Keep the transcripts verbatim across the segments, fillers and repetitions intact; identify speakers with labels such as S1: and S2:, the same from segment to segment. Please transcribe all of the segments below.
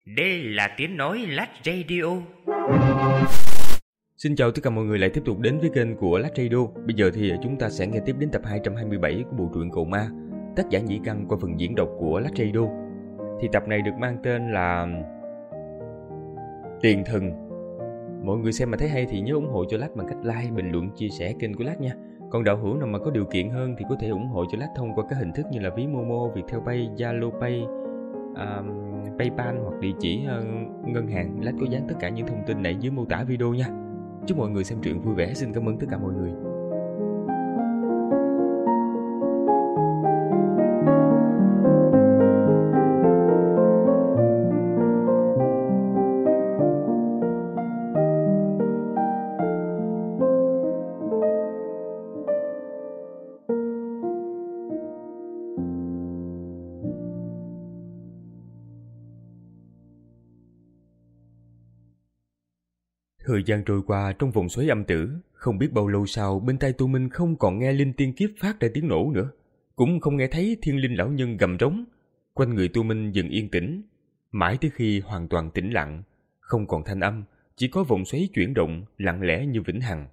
S1: Đây là tiếng nói Lát Radio.
S2: Xin chào tất cả mọi người lại tiếp tục đến với kênh của Lát Radio. Bây giờ thì chúng ta sẽ nghe tiếp đến tập hai trăm hai mươi bảy của bộ truyện Cậu Ma, tác giả Nhĩ Căn qua phần diễn đọc của Lát Radio. Thì tập này được mang tên là Tiền Thần. Mọi người xem mà thấy hay thì nhớ ủng hộ cho Lát bằng cách like, bình luận, chia sẻ kênh của Lát nha. Còn đạo hữu nào mà có điều kiện hơn thì có thể ủng hộ cho Lát thông qua các hình thức như là ví Momo, Viettel Pay, Zalo Pay, um, PayPal hoặc địa chỉ uh, ngân hàng. Lát có dán tất cả những thông tin này dưới mô tả video nha. Chúc mọi người xem truyện vui vẻ. Xin cảm ơn tất cả mọi người. Thời gian trôi qua trong vòng xoáy âm tử, không biết bao lâu sau bên tai Tu Minh không còn nghe linh tiên kiếp phát ra tiếng nổ nữa, cũng không nghe thấy thiên linh lão nhân gầm rống. Quanh người Tu Minh dần yên tĩnh, mãi tới khi hoàn toàn tĩnh lặng, không còn thanh âm, chỉ có vòng xoáy chuyển động lặng lẽ như vĩnh hằng.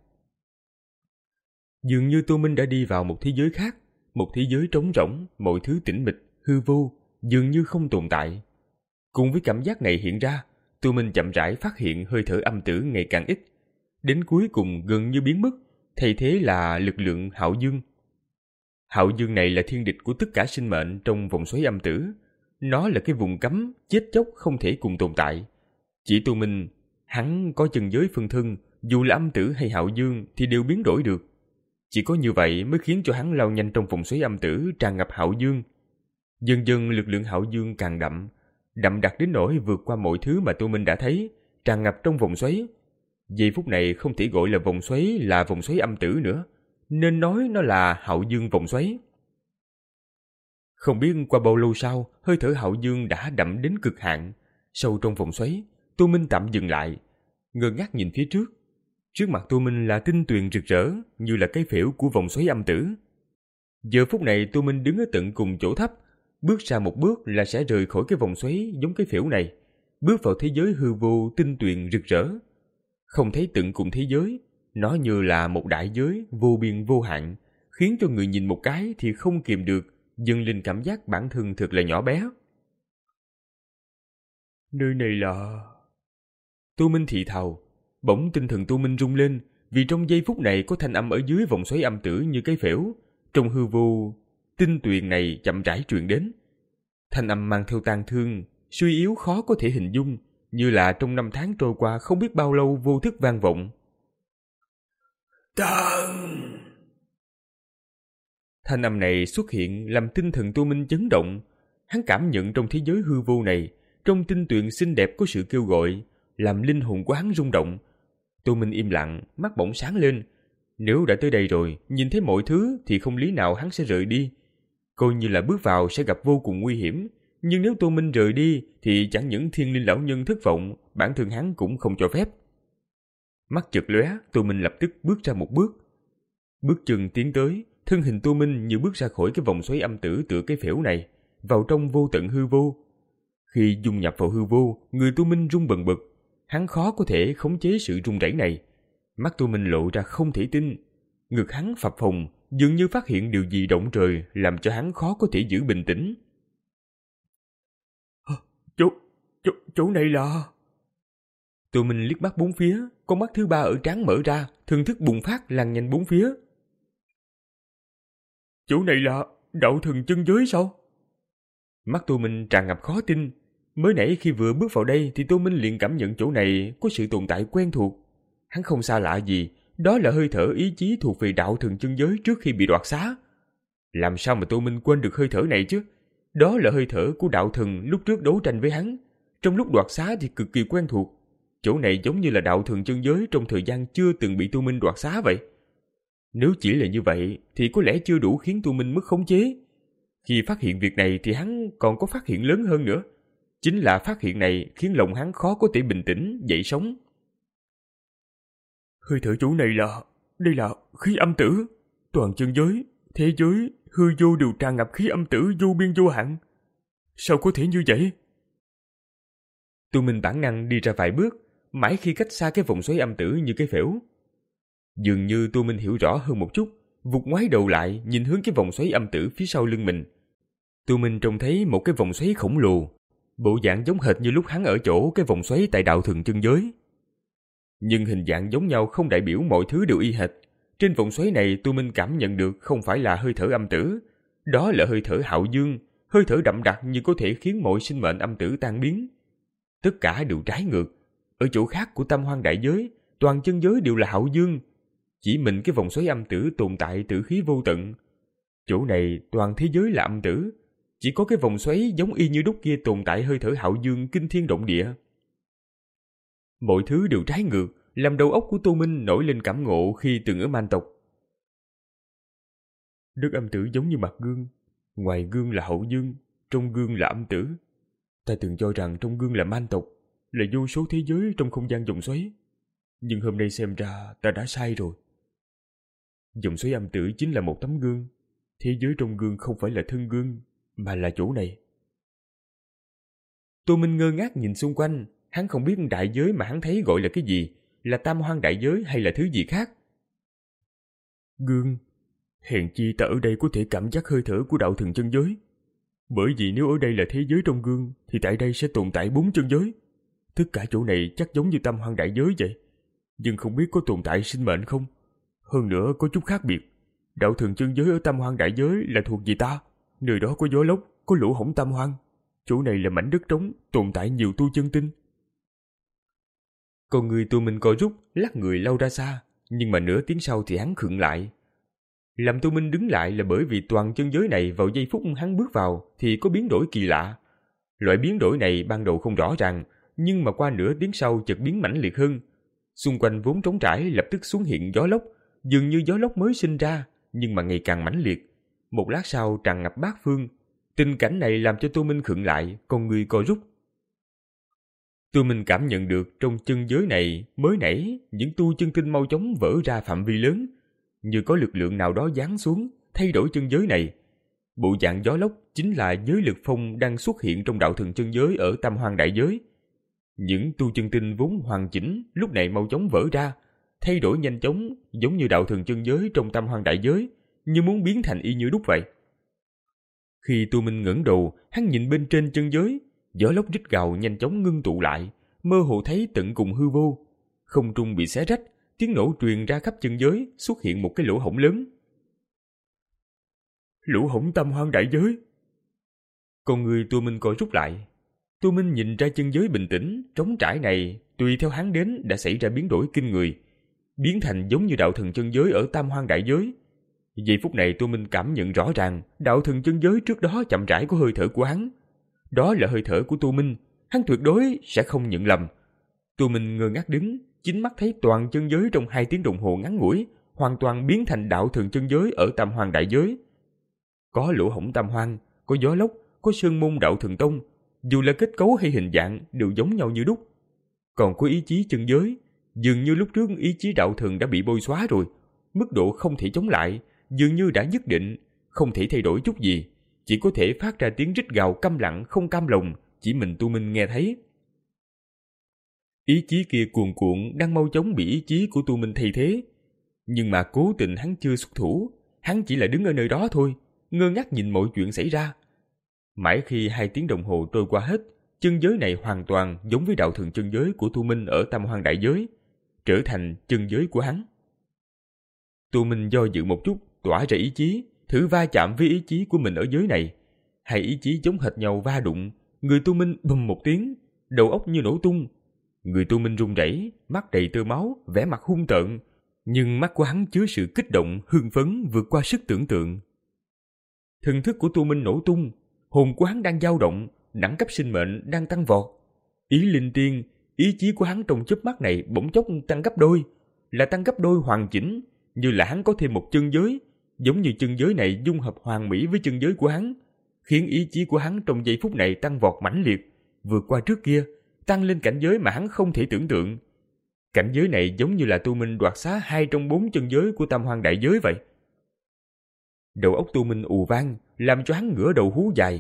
S2: Dường như Tu Minh đã đi vào một thế giới khác, một thế giới trống rỗng, mọi thứ tĩnh mịch, hư vô, dường như không tồn tại. Cùng với cảm giác này hiện ra, Tu Minh chậm rãi phát hiện hơi thở âm tử ngày càng ít, đến cuối cùng gần như biến mất, thay thế là lực lượng hạo dương. Hạo dương này là thiên địch của tất cả sinh mệnh trong vòng xoáy âm tử. Nó là cái vùng cấm, chết chóc không thể cùng tồn tại. Chỉ Tu Minh, hắn có chân giới phân thân, dù là âm tử hay hạo dương thì đều biến đổi được. Chỉ có như vậy mới khiến cho hắn lao nhanh trong vòng xoáy âm tử tràn ngập hạo dương. Dần dần lực lượng hạo dương càng đậm, đậm đặc đến nỗi vượt qua mọi thứ mà Tu Minh đã thấy, tràn ngập trong vòng xoáy. Giây phút này không thể gọi là vòng xoáy là vòng xoáy âm tử nữa, nên nói nó là hạo dương vòng xoáy. Không biết qua bao lâu sau, hơi thở hạo dương đã đậm đến cực hạn. Sâu trong vòng xoáy, Tu Minh tạm dừng lại, ngơ ngác nhìn phía trước. Trước mặt Tu Minh là tinh tuyền rực rỡ, như là cái phễu của vòng xoáy âm tử. Giờ phút này Tu Minh đứng ở tận cùng chỗ thấp, bước ra một bước là sẽ rời khỏi cái vòng xoáy giống cái phễu này, bước vào thế giới hư vô tinh tuyền rực rỡ. Không thấy tận cùng thế giới, nó như là một đại giới vô biên vô hạn, khiến cho người nhìn một cái thì không kìm được, dâng lên cảm giác bản thân thật là nhỏ bé. Nơi này là... Tu Minh thì thào, bỗng tinh thần Tu Minh rung lên, vì trong giây phút này có thanh âm ở dưới vòng xoáy âm tử như cái phễu, trong hư vô tinh tuyền này chậm rãi truyền đến. Thanh âm mang theo tang thương, suy yếu khó có thể hình dung, như là trong năm tháng trôi qua không biết bao lâu vô thức vang vọng. Thần! Thanh âm này xuất hiện làm tinh thần Tu Minh chấn động. Hắn cảm nhận trong thế giới hư vô này, trong tinh tuyền xinh đẹp có sự kêu gọi, làm linh hồn của hắn rung động. Tu Minh im lặng, mắt bỗng sáng lên. Nếu đã tới đây rồi, nhìn thấy mọi thứ thì không lý nào hắn sẽ rời đi. Coi như là bước vào sẽ gặp vô cùng nguy hiểm, nhưng nếu Tu Minh rời đi thì chẳng những thiên linh lão nhân thất vọng, bản thân hắn cũng không cho phép. Mắt chợt lóe, Tu Minh lập tức bước ra một bước. Bước chân tiến tới, thân hình Tu Minh như bước ra khỏi cái vòng xoáy âm tử tựa cái phễu này, vào trong vô tận hư vô. Khi dung nhập vào hư vô, người Tu Minh rung bần bật, hắn khó có thể khống chế sự rung rẩy này. Mắt Tu Minh lộ ra không thể tin, ngực hắn phập phồng, dường như phát hiện điều gì động trời, làm cho hắn khó có thể giữ bình tĩnh. Chỗ, chỗ, chỗ này là... Tu Minh liếc mắt bốn phía, con mắt thứ ba ở trán mở ra, thần thức bùng phát lan nhanh bốn phía. Chỗ này là đạo thần chân giới sao? Mắt Tu Minh tràn ngập khó tin. Mới nãy khi vừa bước vào đây thì Tu Minh liền cảm nhận chỗ này có sự tồn tại quen thuộc. Hắn không xa lạ gì, đó là hơi thở ý chí thuộc về đạo thần chân giới trước khi bị đoạt xá. Làm sao mà Tu Minh quên được hơi thở này chứ? Đó là hơi thở của đạo thần lúc trước đấu tranh với hắn. Trong lúc đoạt xá thì cực kỳ quen thuộc. Chỗ này giống như là đạo thần chân giới trong thời gian chưa từng bị Tu Minh đoạt xá vậy. Nếu chỉ là như vậy thì có lẽ chưa đủ khiến Tu Minh mất khống chế. Khi phát hiện việc này thì hắn còn có phát hiện lớn hơn nữa. Chính là phát hiện này khiến lòng hắn khó có thể bình tĩnh, dậy sống. Hơi thở chỗ này là... đây là khí âm tử. Toàn chân giới, thế giới, hư vô đều tràn ngập khí âm tử vô biên vô hạn. Sao có thể như vậy? Tu Minh bản năng đi ra vài bước, mãi khi cách xa cái vòng xoáy âm tử như cái phễu. Dường như Tu Minh hiểu rõ hơn một chút, vụt ngoái đầu lại nhìn hướng cái vòng xoáy âm tử phía sau lưng mình. Tu Minh trông thấy một cái vòng xoáy khổng lồ, bộ dạng giống hệt như lúc hắn ở chỗ cái vòng xoáy tại đạo thường chân giới. Nhưng hình dạng giống nhau không đại biểu mọi thứ đều y hệt. Trên vòng xoáy này Tu Minh cảm nhận được không phải là hơi thở âm tử, đó là hơi thở hạo dương, hơi thở đậm đặc như có thể khiến mọi sinh mệnh âm tử tan biến. Tất cả đều trái ngược. Ở chỗ khác của Tam Hoang đại giới, toàn chân giới đều là hạo dương. Chỉ mình cái vòng xoáy âm tử tồn tại tử khí vô tận. Chỗ này toàn thế giới là âm tử, chỉ có cái vòng xoáy giống y như đúc kia tồn tại hơi thở hạo dương kinh thiên động địa. Mọi thứ đều trái ngược, làm đầu óc của Tô Minh nổi lên cảm ngộ khi từng ở Man tộc. Đất âm tử giống như mặt gương, ngoài gương là hậu dương, trong gương là âm tử. Ta từng cho rằng trong gương là Man tộc, là vô số thế giới trong không gian vòng xoáy. Nhưng hôm nay xem ra ta đã sai rồi. Vòng xoáy âm tử chính là một tấm gương. Thế giới trong gương không phải là thân gương, mà là chỗ này. Tô Minh ngơ ngác nhìn xung quanh. Hắn không biết đại giới mà hắn thấy gọi là cái gì, là Tam Hoang đại giới hay là thứ gì khác. Gương, hèn chi ta ở đây có thể cảm giác hơi thở của đạo thường chân giới. Bởi vì nếu ở đây là thế giới trong gương, thì tại đây sẽ tồn tại bốn chân giới. Tất cả chỗ này chắc giống như Tam Hoang đại giới vậy. Nhưng không biết có tồn tại sinh mệnh không? Hơn nữa có chút khác biệt. Đạo thường chân giới ở Tam Hoang đại giới là thuộc về ta. Nơi đó có gió lốc, có lỗ hổng Tam Hoang. Chỗ này là mảnh đất trống, tồn tại nhiều tu chân tinh. Con người Tu Minh co rút, lắc người lao ra xa, nhưng mà nửa tiếng sau thì hắn khựng lại. Làm Tu Minh đứng lại là bởi vì toàn chân giới này vào giây phút hắn bước vào thì có biến đổi kỳ lạ. Loại biến đổi này ban đầu không rõ ràng, nhưng mà qua nửa tiếng sau chợt biến mãnh liệt hơn. Xung quanh vốn trống trải lập tức xuất hiện gió lốc, dường như gió lốc mới sinh ra, nhưng mà ngày càng mãnh liệt. Một lát sau tràn ngập bát phương. Tình cảnh này làm cho Tu Minh khựng lại, con người co rút. Tu Minh cảm nhận được trong chân giới này mới nãy những tu chân tinh mau chóng vỡ ra phạm vi lớn, như có lực lượng nào đó giáng xuống thay đổi chân giới này. Bộ dạng gió lốc chính là giới lực phong đang xuất hiện trong đạo thường chân giới ở Tam Hoang đại giới. Những tu chân tinh vốn hoàn chỉnh lúc này mau chóng vỡ ra, thay đổi nhanh chóng giống như đạo thường chân giới trong Tam Hoang đại giới, như muốn biến thành y như đúc vậy. Khi Tu Minh ngẩng đầu, hắn nhìn bên trên chân giới, gió lốc rít gào nhanh chóng ngưng tụ lại, mơ hồ thấy tận cùng hư vô. Không trung bị xé rách, tiếng nổ truyền ra khắp chân giới, xuất hiện một cái lỗ hổng lớn. Lỗ hổng Tam Hoang đại giới. Con người Tu Minh co rút lại. Tu Minh nhìn ra chân giới bình tĩnh, trống trải này, tùy theo hắn đến đã xảy ra biến đổi kinh người, biến thành giống như đạo thần chân giới ở Tam Hoang đại giới. Giây phút này Tu Minh cảm nhận rõ ràng, đạo thần chân giới trước đó chậm rãi có hơi thở của hắn. Đó là hơi thở của Tu Minh, hắn tuyệt đối sẽ không nhận lầm. Tu Minh ngơ ngác đứng, chính mắt thấy toàn chân giới trong hai tiếng đồng hồ ngắn ngủi hoàn toàn biến thành đạo thần chân giới ở Tam Hoang đại giới. Có lỗ hổng Tam Hoang, có gió lốc, có sơn môn đạo thần tông, dù là kết cấu hay hình dạng đều giống nhau như đúc. Còn có ý chí chân giới, dường như lúc trước ý chí đạo thần đã bị bôi xóa rồi, mức độ không thể chống lại, dường như đã nhất định, không thể thay đổi chút gì, chỉ có thể phát ra tiếng rít gào câm lặng không cam lòng, chỉ mình Tu Minh nghe thấy. Ý chí kia cuồn cuộn đang mau chóng bị ý chí của Tu Minh thay thế, nhưng mà cố tình hắn chưa xuất thủ, hắn chỉ là đứng ở nơi đó thôi, ngơ ngác nhìn mọi chuyện xảy ra. Mãi khi hai tiếng đồng hồ trôi qua hết, chân giới này hoàn toàn giống với đạo thường chân giới của Tu Minh ở Tam Hoang đại giới, trở thành chân giới của hắn. Tu Minh do dự một chút, tỏa ra ý chí, thử va chạm với ý chí của mình ở giới này. Hai ý chí giống hệt nhau va đụng, người Tu Minh bùm một tiếng, đầu óc như nổ tung. Người Tu Minh run rẩy, mắt đầy tơ máu, vẻ mặt hung tợn, nhưng mắt của hắn chứa sự kích động, hưng phấn vượt qua sức tưởng tượng. Thần thức của Tu Minh nổ tung, hồn của hắn đang dao động, đẳng cấp sinh mệnh đang tăng vọt. Ý linh tiên, ý chí của hắn trong chớp mắt này bỗng chốc tăng gấp đôi, là tăng gấp đôi hoàn chỉnh, như là hắn có thêm một chân giới, giống như chân giới này dung hợp hoàn mỹ với chân giới của hắn, khiến ý chí của hắn trong giây phút này tăng vọt mãnh liệt, vượt qua trước kia, tăng lên cảnh giới mà hắn không thể tưởng tượng. Cảnh giới này giống như là Tu Minh đoạt xá hai trong bốn chân giới của Tam Hoang đại giới vậy. Đầu óc Tu Minh ù vang, làm cho hắn ngửa đầu hú dài.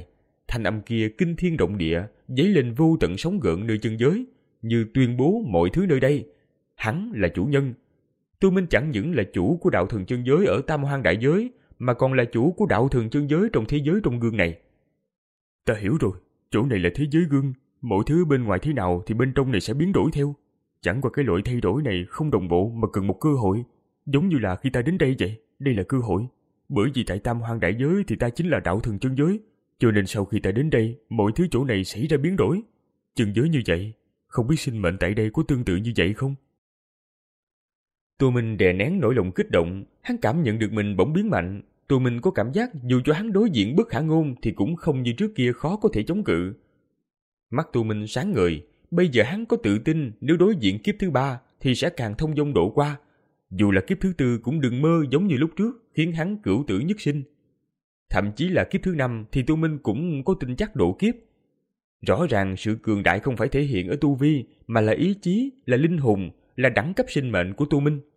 S2: Thanh âm kia kinh thiên động địa, dấy lên vô tận sóng gợn nơi chân giới, như tuyên bố mọi thứ nơi đây. Hắn là chủ nhân. Tô Minh chẳng những là chủ của đạo thần chân giới ở Tam Hoang đại giới, mà còn là chủ của đạo thần chân giới trong thế giới trong gương này. Ta hiểu rồi, chỗ này là thế giới gương, mọi thứ bên ngoài thế nào thì bên trong này sẽ biến đổi theo. Chẳng qua cái loại thay đổi này không đồng bộ mà cần một cơ hội, giống như là khi ta đến đây vậy, đây là cơ hội. Bởi vì tại Tam Hoang đại giới thì ta chính là đạo thần chân giới, cho nên sau khi ta đến đây, mọi thứ chỗ này xảy ra biến đổi. Chân giới như vậy, không biết sinh mệnh tại đây có tương tự như vậy không? Tô Minh đè nén nỗi lòng kích động, hắn cảm nhận được mình bỗng biến mạnh. Tô Minh có cảm giác dù cho hắn đối diện bất khả ngôn thì cũng không như trước kia khó có thể chống cự. Mắt Tô Minh sáng ngời, bây giờ hắn có tự tin nếu đối diện kiếp thứ ba thì sẽ càng thông dong độ qua. Dù là kiếp thứ tư cũng đừng mơ giống như lúc trước khiến hắn cửu tử nhất sinh. Thậm chí là kiếp thứ năm thì Tô Minh cũng có tin chắc độ kiếp. Rõ ràng sự cường đại không phải thể hiện ở tu vi mà là ý chí, là linh hồn, là đẳng cấp sinh mệnh của Tô Minh.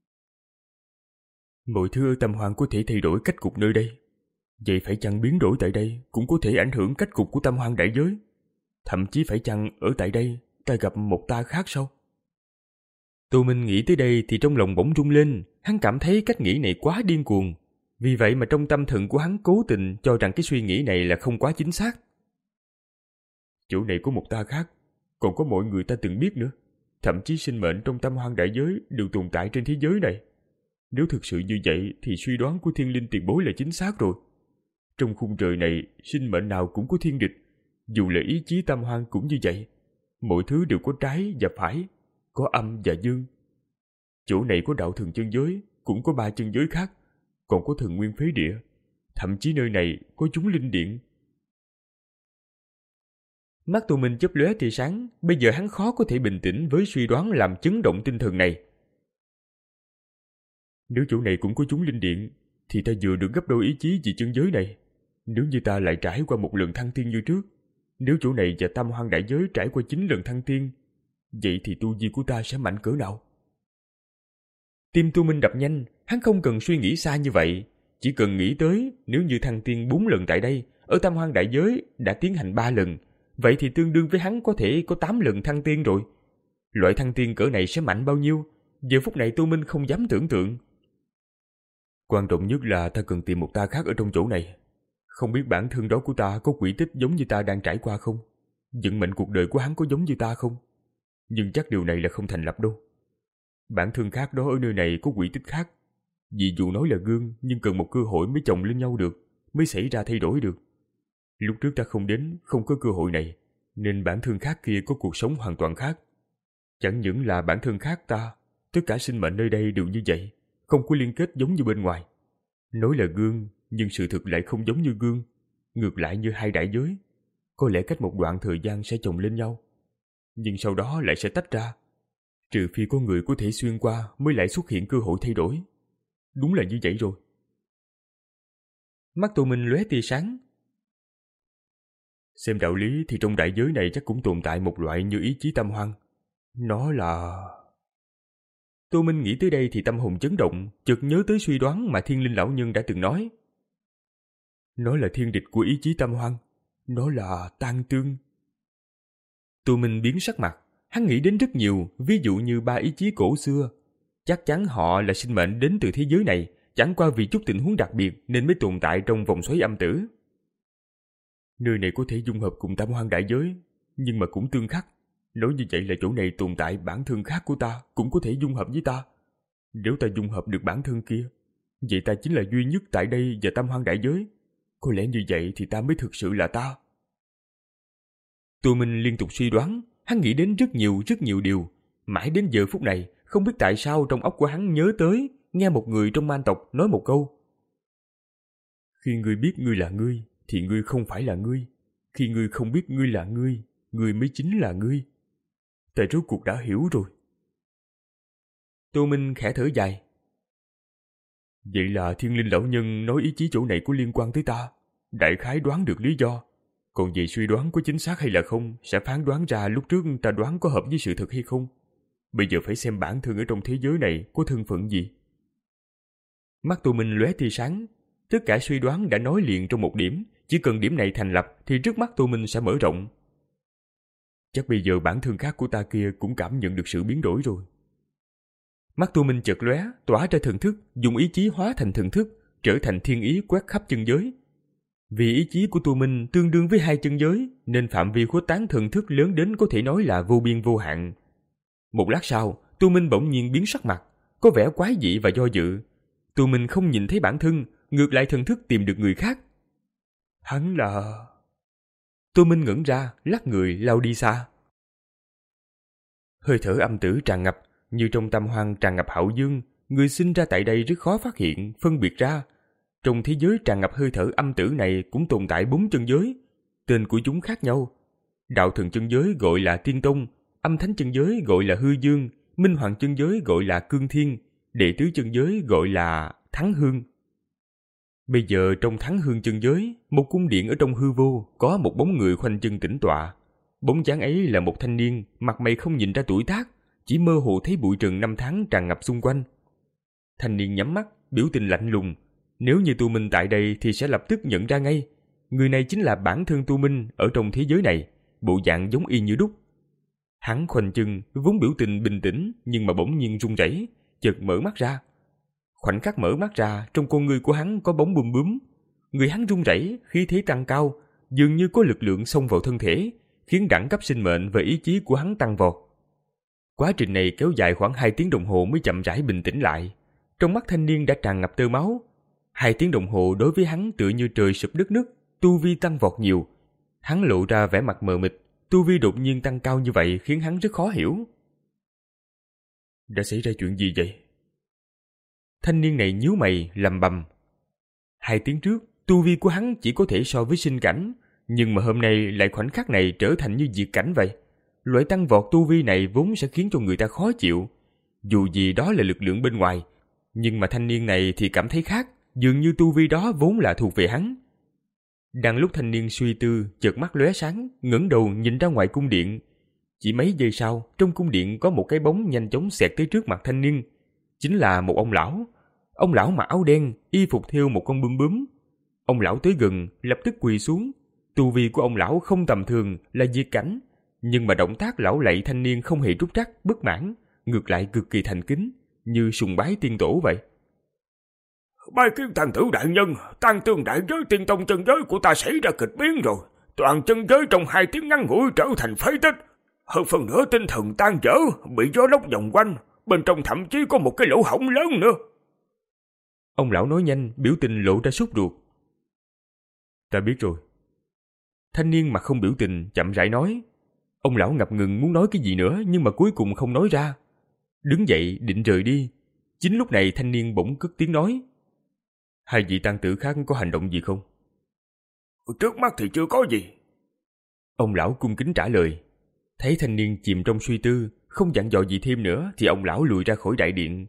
S2: Mọi thứ ở Tam Hoang có thể thay đổi cách cục nơi đây. Vậy phải chăng biến đổi tại đây cũng có thể ảnh hưởng cách cục của Tam Hoang đại giới? Thậm chí phải chăng ở tại đây ta gặp một ta khác sao? Tô Minh nghĩ tới đây thì trong lòng bỗng rung lên, hắn cảm thấy cách nghĩ này quá điên cuồng. Vì vậy mà trong tâm thần của hắn cố tình cho rằng cái suy nghĩ này là không quá chính xác. Chỗ này có một ta khác, còn có mọi người ta từng biết nữa. Thậm chí sinh mệnh trong Tam Hoang đại giới đều tồn tại trên thế giới này. Nếu thực sự như vậy thì suy đoán của thiên linh tiền bối là chính xác rồi. Trong khung trời này, sinh mệnh nào cũng có thiên địch. Dù là ý chí Tam Hoang cũng như vậy. Mọi thứ đều có trái và phải, có âm và dương. Chỗ này có đạo thần chân giới, cũng có ba chân giới khác, còn có thần nguyên phế địa. Thậm chí nơi này có chúng linh điện. Mắt Tô Minh chớp lóe tia sáng, bây giờ hắn khó có thể bình tĩnh với suy đoán làm chấn động tinh thần này. Nếu chỗ này cũng có chúng linh điện, thì ta vừa được gấp đôi ý chí vì chân giới này. Nếu như ta lại trải qua một lần thăng tiên như trước, nếu chỗ này và Tam Hoang đại giới trải qua chín lần thăng tiên, vậy thì tu vi của ta sẽ mạnh cỡ nào? Tim Tô Minh đập nhanh, hắn không cần suy nghĩ xa như vậy, chỉ cần nghĩ tới nếu như thăng tiên bốn lần tại đây, ở Tam Hoang đại giới đã tiến hành ba lần, vậy thì tương đương với hắn có thể có tám lần thăng tiên rồi. Loại thăng tiên cỡ này sẽ mạnh bao nhiêu? Giờ phút này Tô Minh không dám tưởng tượng. Quan trọng nhất là ta cần tìm một ta khác ở trong chỗ này. Không biết bản thân đó của ta có quỹ tích giống như ta đang trải qua không? Vận mệnh cuộc đời của hắn có giống như ta không? Nhưng chắc điều này là không thành lập đâu. Bản thân khác đó ở nơi này có quỹ tích khác. Vì dù nói là gương, nhưng cần một cơ hội mới chồng lên nhau được, mới xảy ra thay đổi được. Lúc trước ta không đến, không có cơ hội này, nên bản thân khác kia có cuộc sống hoàn toàn khác. Chẳng những là bản thân khác ta, tất cả sinh mệnh nơi đây đều như vậy, không có liên kết giống như bên ngoài. Nói là gương, nhưng sự thực lại không giống như gương, ngược lại như hai đại giới. Có lẽ cách một đoạn thời gian sẽ chồng lên nhau, nhưng sau đó lại sẽ tách ra. Trừ phi có người có thể xuyên qua mới lại xuất hiện cơ hội thay đổi. Đúng là như vậy rồi. Mắt Tô Minh lóe tia sáng. Xem đạo lý thì trong đại giới này chắc cũng tồn tại một loại như ý chí Tam Hoang. Nó là... Tô Minh nghĩ tới đây thì tâm hồn chấn động, chợt nhớ tới suy đoán mà Thiên Linh lão nhân đã từng nói. Nó là thiên địch của ý chí Tam Hoang. Nó là Tang Tương. Tô Minh biến sắc mặt, hắn nghĩ đến rất nhiều, ví dụ như ba ý chí cổ xưa. Chắc chắn họ là sinh mệnh đến từ thế giới này, chẳng qua vì chút tình huống đặc biệt nên mới tồn tại trong vòng xoáy âm tử. Nơi này có thể dung hợp cùng Tam Hoang đại giới, nhưng mà cũng tương khắc. Nói như vậy là chỗ này tồn tại bản thân khác của ta cũng có thể dung hợp với ta. Nếu ta dung hợp được bản thân kia, vậy ta chính là duy nhất tại đây và Tam Hoang đại giới. Có lẽ như vậy thì ta mới thực sự là ta. Tô Minh liên tục suy đoán, hắn nghĩ đến rất nhiều rất nhiều điều. Mãi đến giờ phút này, không biết tại sao trong óc của hắn nhớ tới, nghe một người trong man tộc nói một câu. Khi ngươi biết ngươi là ngươi, thì ngươi không phải là ngươi. Khi ngươi không biết ngươi là ngươi, ngươi mới chính là ngươi. Ta rốt cuộc đã hiểu rồi. Tô Minh khẽ thở dài. Vậy là Thiên Linh lão nhân nói ý chí chỗ này có liên quan tới ta. Đại khái đoán được lý do. Còn về suy đoán có chính xác hay là không, sẽ phán đoán ra lúc trước ta đoán có hợp với sự thật hay không. Bây giờ phải xem bản thân ở trong thế giới này có thân phận gì. Mắt Tô Minh lóe tia sáng. Tất cả suy đoán đã nói liền trong một điểm, Chỉ cần điểm này thành lập thì trước mắt Tô Minh sẽ mở rộng. Chắc bây giờ bản thân khác của ta kia cũng cảm nhận được sự biến đổi rồi. Mắt Tô Minh chợt lóe, tỏa ra thần thức, dùng ý chí hóa thành thần thức, trở thành thiên ý quét khắp chân giới. Vì ý chí của Tô Minh tương đương với hai chân giới, nên phạm vi khuếch tán thần thức lớn đến có thể nói là vô biên vô hạn. Một lát sau, Tô Minh bỗng nhiên biến sắc mặt, có vẻ quái dị và do dự. Tô Minh không nhìn thấy bản thân, ngược lại thần thức tìm được người khác. Hắn là... Tô Minh ngẩn ra, lắc người lao đi xa. Hơi thở âm tử tràn ngập, như trong tâm hoang tràn ngập hạo dương, người sinh ra tại đây rất khó phát hiện, phân biệt ra. Trong thế giới tràn ngập hơi thở âm tử này cũng tồn tại bốn chân giới, tên của chúng khác nhau. Đạo thần chân giới gọi là Tiên Tông, âm thánh chân giới gọi là Hư Dương, minh hoàng chân giới gọi là Cương Thiên, đệ tứ chân giới gọi là Thắng Hương. Bây giờ trong Thắng Hương chân giới, một cung điện ở trong hư vô có một bóng người khoanh chân tĩnh tọa. Bóng dáng ấy là một thanh niên, mặt mày không nhìn ra tuổi tác, chỉ mơ hồ thấy bụi trần năm tháng tràn ngập xung quanh. Thanh niên nhắm mắt, biểu tình lạnh lùng. Nếu như Tu Minh tại đây thì sẽ lập tức nhận ra ngay. Người này chính là bản thân Tu Minh ở trong thế giới này, bộ dạng giống y như đúc. Hắn khoanh chân, vốn biểu tình bình tĩnh nhưng mà bỗng nhiên run rẩy, chợt mở mắt ra. Khoảnh khắc mở mắt ra, trong con ngươi của hắn có bóng bùm bướm. Người hắn run rẩy, khí thế tăng cao, dường như có lực lượng xông vào thân thể, khiến đẳng cấp sinh mệnh và ý chí của hắn tăng vọt. Quá trình này kéo dài khoảng hai tiếng đồng hồ mới chậm rãi bình tĩnh lại. Trong mắt thanh niên đã tràn ngập tơ máu. Hai tiếng đồng hồ đối với hắn tựa như trời sụp đất nứt, tu vi tăng vọt nhiều. Hắn lộ ra vẻ mặt mờ mịt, tu vi đột nhiên tăng cao như vậy khiến hắn rất khó hiểu. Đã xảy ra chuyện gì vậy? Thanh niên này nhíu mày, lầm bầm. Hai tiếng trước, tu vi của hắn chỉ có thể so với sinh cảnh, nhưng mà hôm nay lại khoảnh khắc này trở thành như diệt cảnh vậy. Loại tăng vọt tu vi này vốn sẽ khiến cho người ta khó chịu. Dù gì đó là lực lượng bên ngoài, nhưng mà thanh niên này thì cảm thấy khác, dường như tu vi đó vốn là thuộc về hắn. Đang lúc thanh niên suy tư, chợt mắt lóe sáng, ngẩng đầu nhìn ra ngoài cung điện. Chỉ mấy giây sau, trong cung điện có một cái bóng nhanh chóng xẹt tới trước mặt thanh niên. Chính là một ông lão. Ông lão mặc áo đen, y phục thêu một con bướm bướm. Ông lão tới gần, lập tức quỳ xuống. Tu vi của ông lão không tầm thường, là diệt cảnh. Nhưng mà động tác lão lạy thanh niên không hề trúc trắc, bất mãn, ngược lại cực kỳ thành kính, như sùng bái tiên tổ vậy.
S3: Bái kiến Tàng tử đại nhân, Tang Tương đại giới Tiên Tông chân giới của ta xảy ra kịch biến rồi. Toàn chân giới trong hai tiếng ngắn ngủi trở thành phế tích. Hơn phần nửa tinh thần tan vỡ, bị gió lốc vòng quanh, bên trong thậm chí có một cái lỗ hổng lớn nữa.
S2: Ông lão nói nhanh, biểu tình lộ ra sốt ruột. Ta biết rồi. Thanh niên mặt không biểu tình, chậm rãi nói. Ông lão ngập ngừng muốn nói cái gì nữa, nhưng mà cuối cùng không nói ra. Đứng dậy định rời đi. Chính lúc này thanh niên bỗng cất tiếng nói. Hai vị tăng tử khác có hành động gì không?
S3: Trước mắt thì chưa có gì.
S2: Ông lão cung kính trả lời. Thấy thanh niên chìm trong suy tư, không dặn dò gì thêm nữa, thì ông lão lùi ra khỏi đại điện.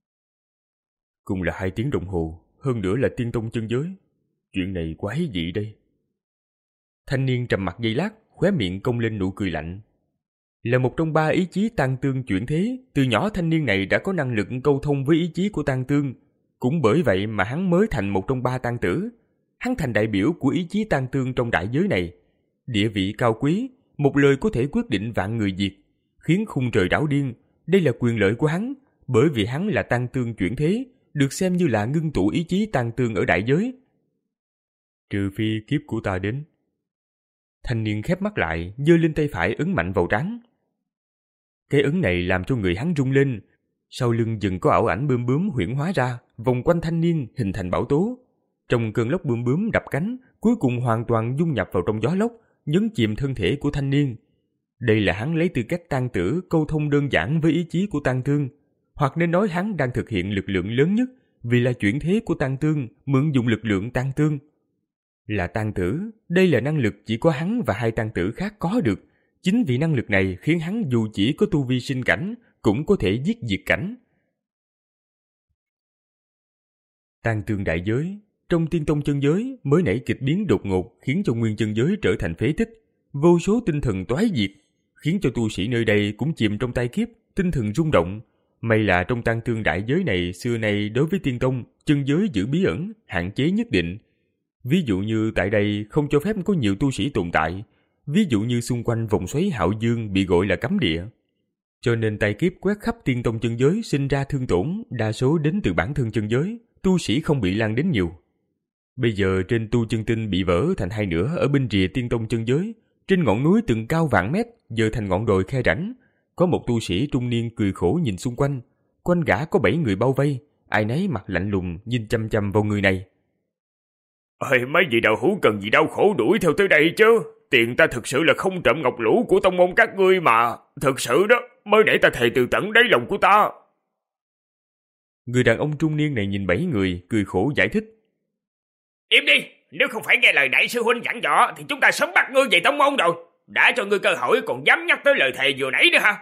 S2: Cùng là hai tiếng đồng hồ, hơn nữa là Tiên Tông chân giới. Chuyện này quái dị đây. Thanh niên trầm mặt giây lát, khóe miệng cong lên nụ cười lạnh. Là một trong ba ý chí Tang Tương chuyển thế, từ nhỏ thanh niên này đã có năng lực câu thông với ý chí của Tang Tương. Cũng bởi vậy mà hắn mới thành một trong ba tang tử. Hắn thành đại biểu của ý chí Tang Tương trong đại giới này. Địa vị cao quý, một lời có thể quyết định vạn người diệt, khiến khung trời đảo điên. Đây là quyền lợi của hắn, bởi vì hắn là Tang Tương chuyển thế, được xem như là ngưng tụ ý chí Tang Tương ở đại giới. Trừ phi kiếp của ta đến. Thanh niên khép mắt lại, giơ lên tay phải ấn mạnh vào trán. Cái ấn này làm cho người hắn rung lên. Sau lưng dần có ảo ảnh bướm bướm huyễn hóa ra, vòng quanh thanh niên hình thành bão tố. Trong cơn lốc bướm bướm đập cánh, cuối cùng hoàn toàn dung nhập vào trong gió lốc, nhấn chìm thân thể của thanh niên. Đây là hắn lấy tư cách tang tử câu thông đơn giản với ý chí của Tang Tương, hoặc nên nói hắn đang thực hiện lực lượng lớn nhất, vì là chuyển thế của Tang Tương, mượn dùng lực lượng Tang Tương. Là tang tử, đây là năng lực chỉ có hắn và hai tang tử khác có được. Chính vì năng lực này khiến hắn dù chỉ có tu vi sinh cảnh, cũng có thể giết diệt cảnh. Tang Tương đại giới, trong Tiên Tông chân giới mới nảy kịch biến đột ngột khiến cho nguyên chân giới trở thành phế tích, vô số tinh thần toái diệt, khiến cho tu sĩ nơi đây cũng chìm trong tai kiếp, tinh thần rung động. May là trong Tang Tương đại giới này xưa nay đối với Tiên Tông, chân giới giữ bí ẩn, hạn chế nhất định. Ví dụ như tại đây không cho phép có nhiều tu sĩ tồn tại, ví dụ như xung quanh vòng xoáy Hạo Dương bị gọi là cấm địa. Cho nên tai kiếp quét khắp tiên tông chân giới sinh ra thương tổn đa số đến từ bản thân chân giới, tu sĩ không bị lan đến nhiều. Bây giờ trên tu chân tinh bị vỡ thành hai nửa ở bên rìa tiên tông chân giới, trên ngọn núi từng cao vạn mét giờ thành ngọn đồi khe rãnh, có một tu sĩ trung niên cười khổ nhìn xung quanh, quanh gã có bảy người bao vây, ai nấy mặt lạnh lùng nhìn chăm chăm vào người này.
S3: Ơi, mấy vị đạo hữu cần gì đau khổ đuổi theo tới đây chứ? Tiền ta thực sự là không trộm ngọc lũ của tông môn các ngươi mà. Thực sự đó, mới để ta thề từ tận đáy lòng của ta.
S2: Người đàn ông trung niên này nhìn bảy người, cười khổ giải thích.
S3: Im đi, nếu không phải nghe lời đại sư huynh dặn dò thì chúng ta sớm bắt ngươi về tông môn rồi. Đã cho ngươi cơ hội còn dám nhắc tới lời thề vừa nãy nữa hả?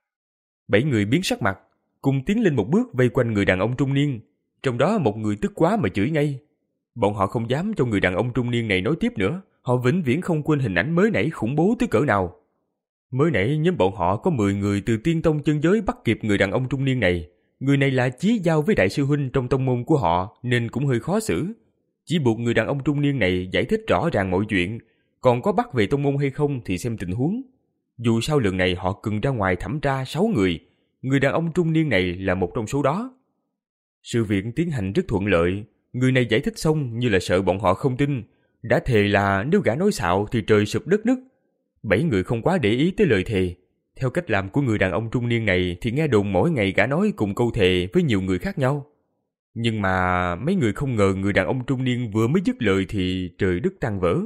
S2: Bảy người biến sắc mặt, cùng tiến lên một bước vây quanh người đàn ông trung niên. Trong đó một người tức quá mà chửi ngay. Bọn họ không dám cho người đàn ông trung niên này nói tiếp nữa. Họ vĩnh viễn không quên hình ảnh mới nãy khủng bố tới cỡ nào. Mới nãy nhóm bọn họ có mười người từ tiên tông chân giới bắt kịp người đàn ông trung niên này. Người này là chí giao với đại sư huynh trong tông môn của họ nên cũng hơi khó xử. Chỉ buộc người đàn ông trung niên này giải thích rõ ràng mọi chuyện. Còn có bắt về tông môn hay không thì xem tình huống. Dù sao lần này họ cần ra ngoài thẩm tra sáu người. Người đàn ông trung niên này là một trong số đó. Sự việc tiến hành rất thuận lợi. Người này giải thích xong như là sợ bọn họ không tin. Đã thề là nếu gã nói xạo thì trời sụp đất nứt. Bảy người không quá để ý tới lời thề. Theo cách làm của người đàn ông trung niên này thì nghe đồn mỗi ngày gã nói cùng câu thề với nhiều người khác nhau. Nhưng mà mấy người không ngờ người đàn ông trung niên vừa mới dứt lời thì trời đất tan vỡ.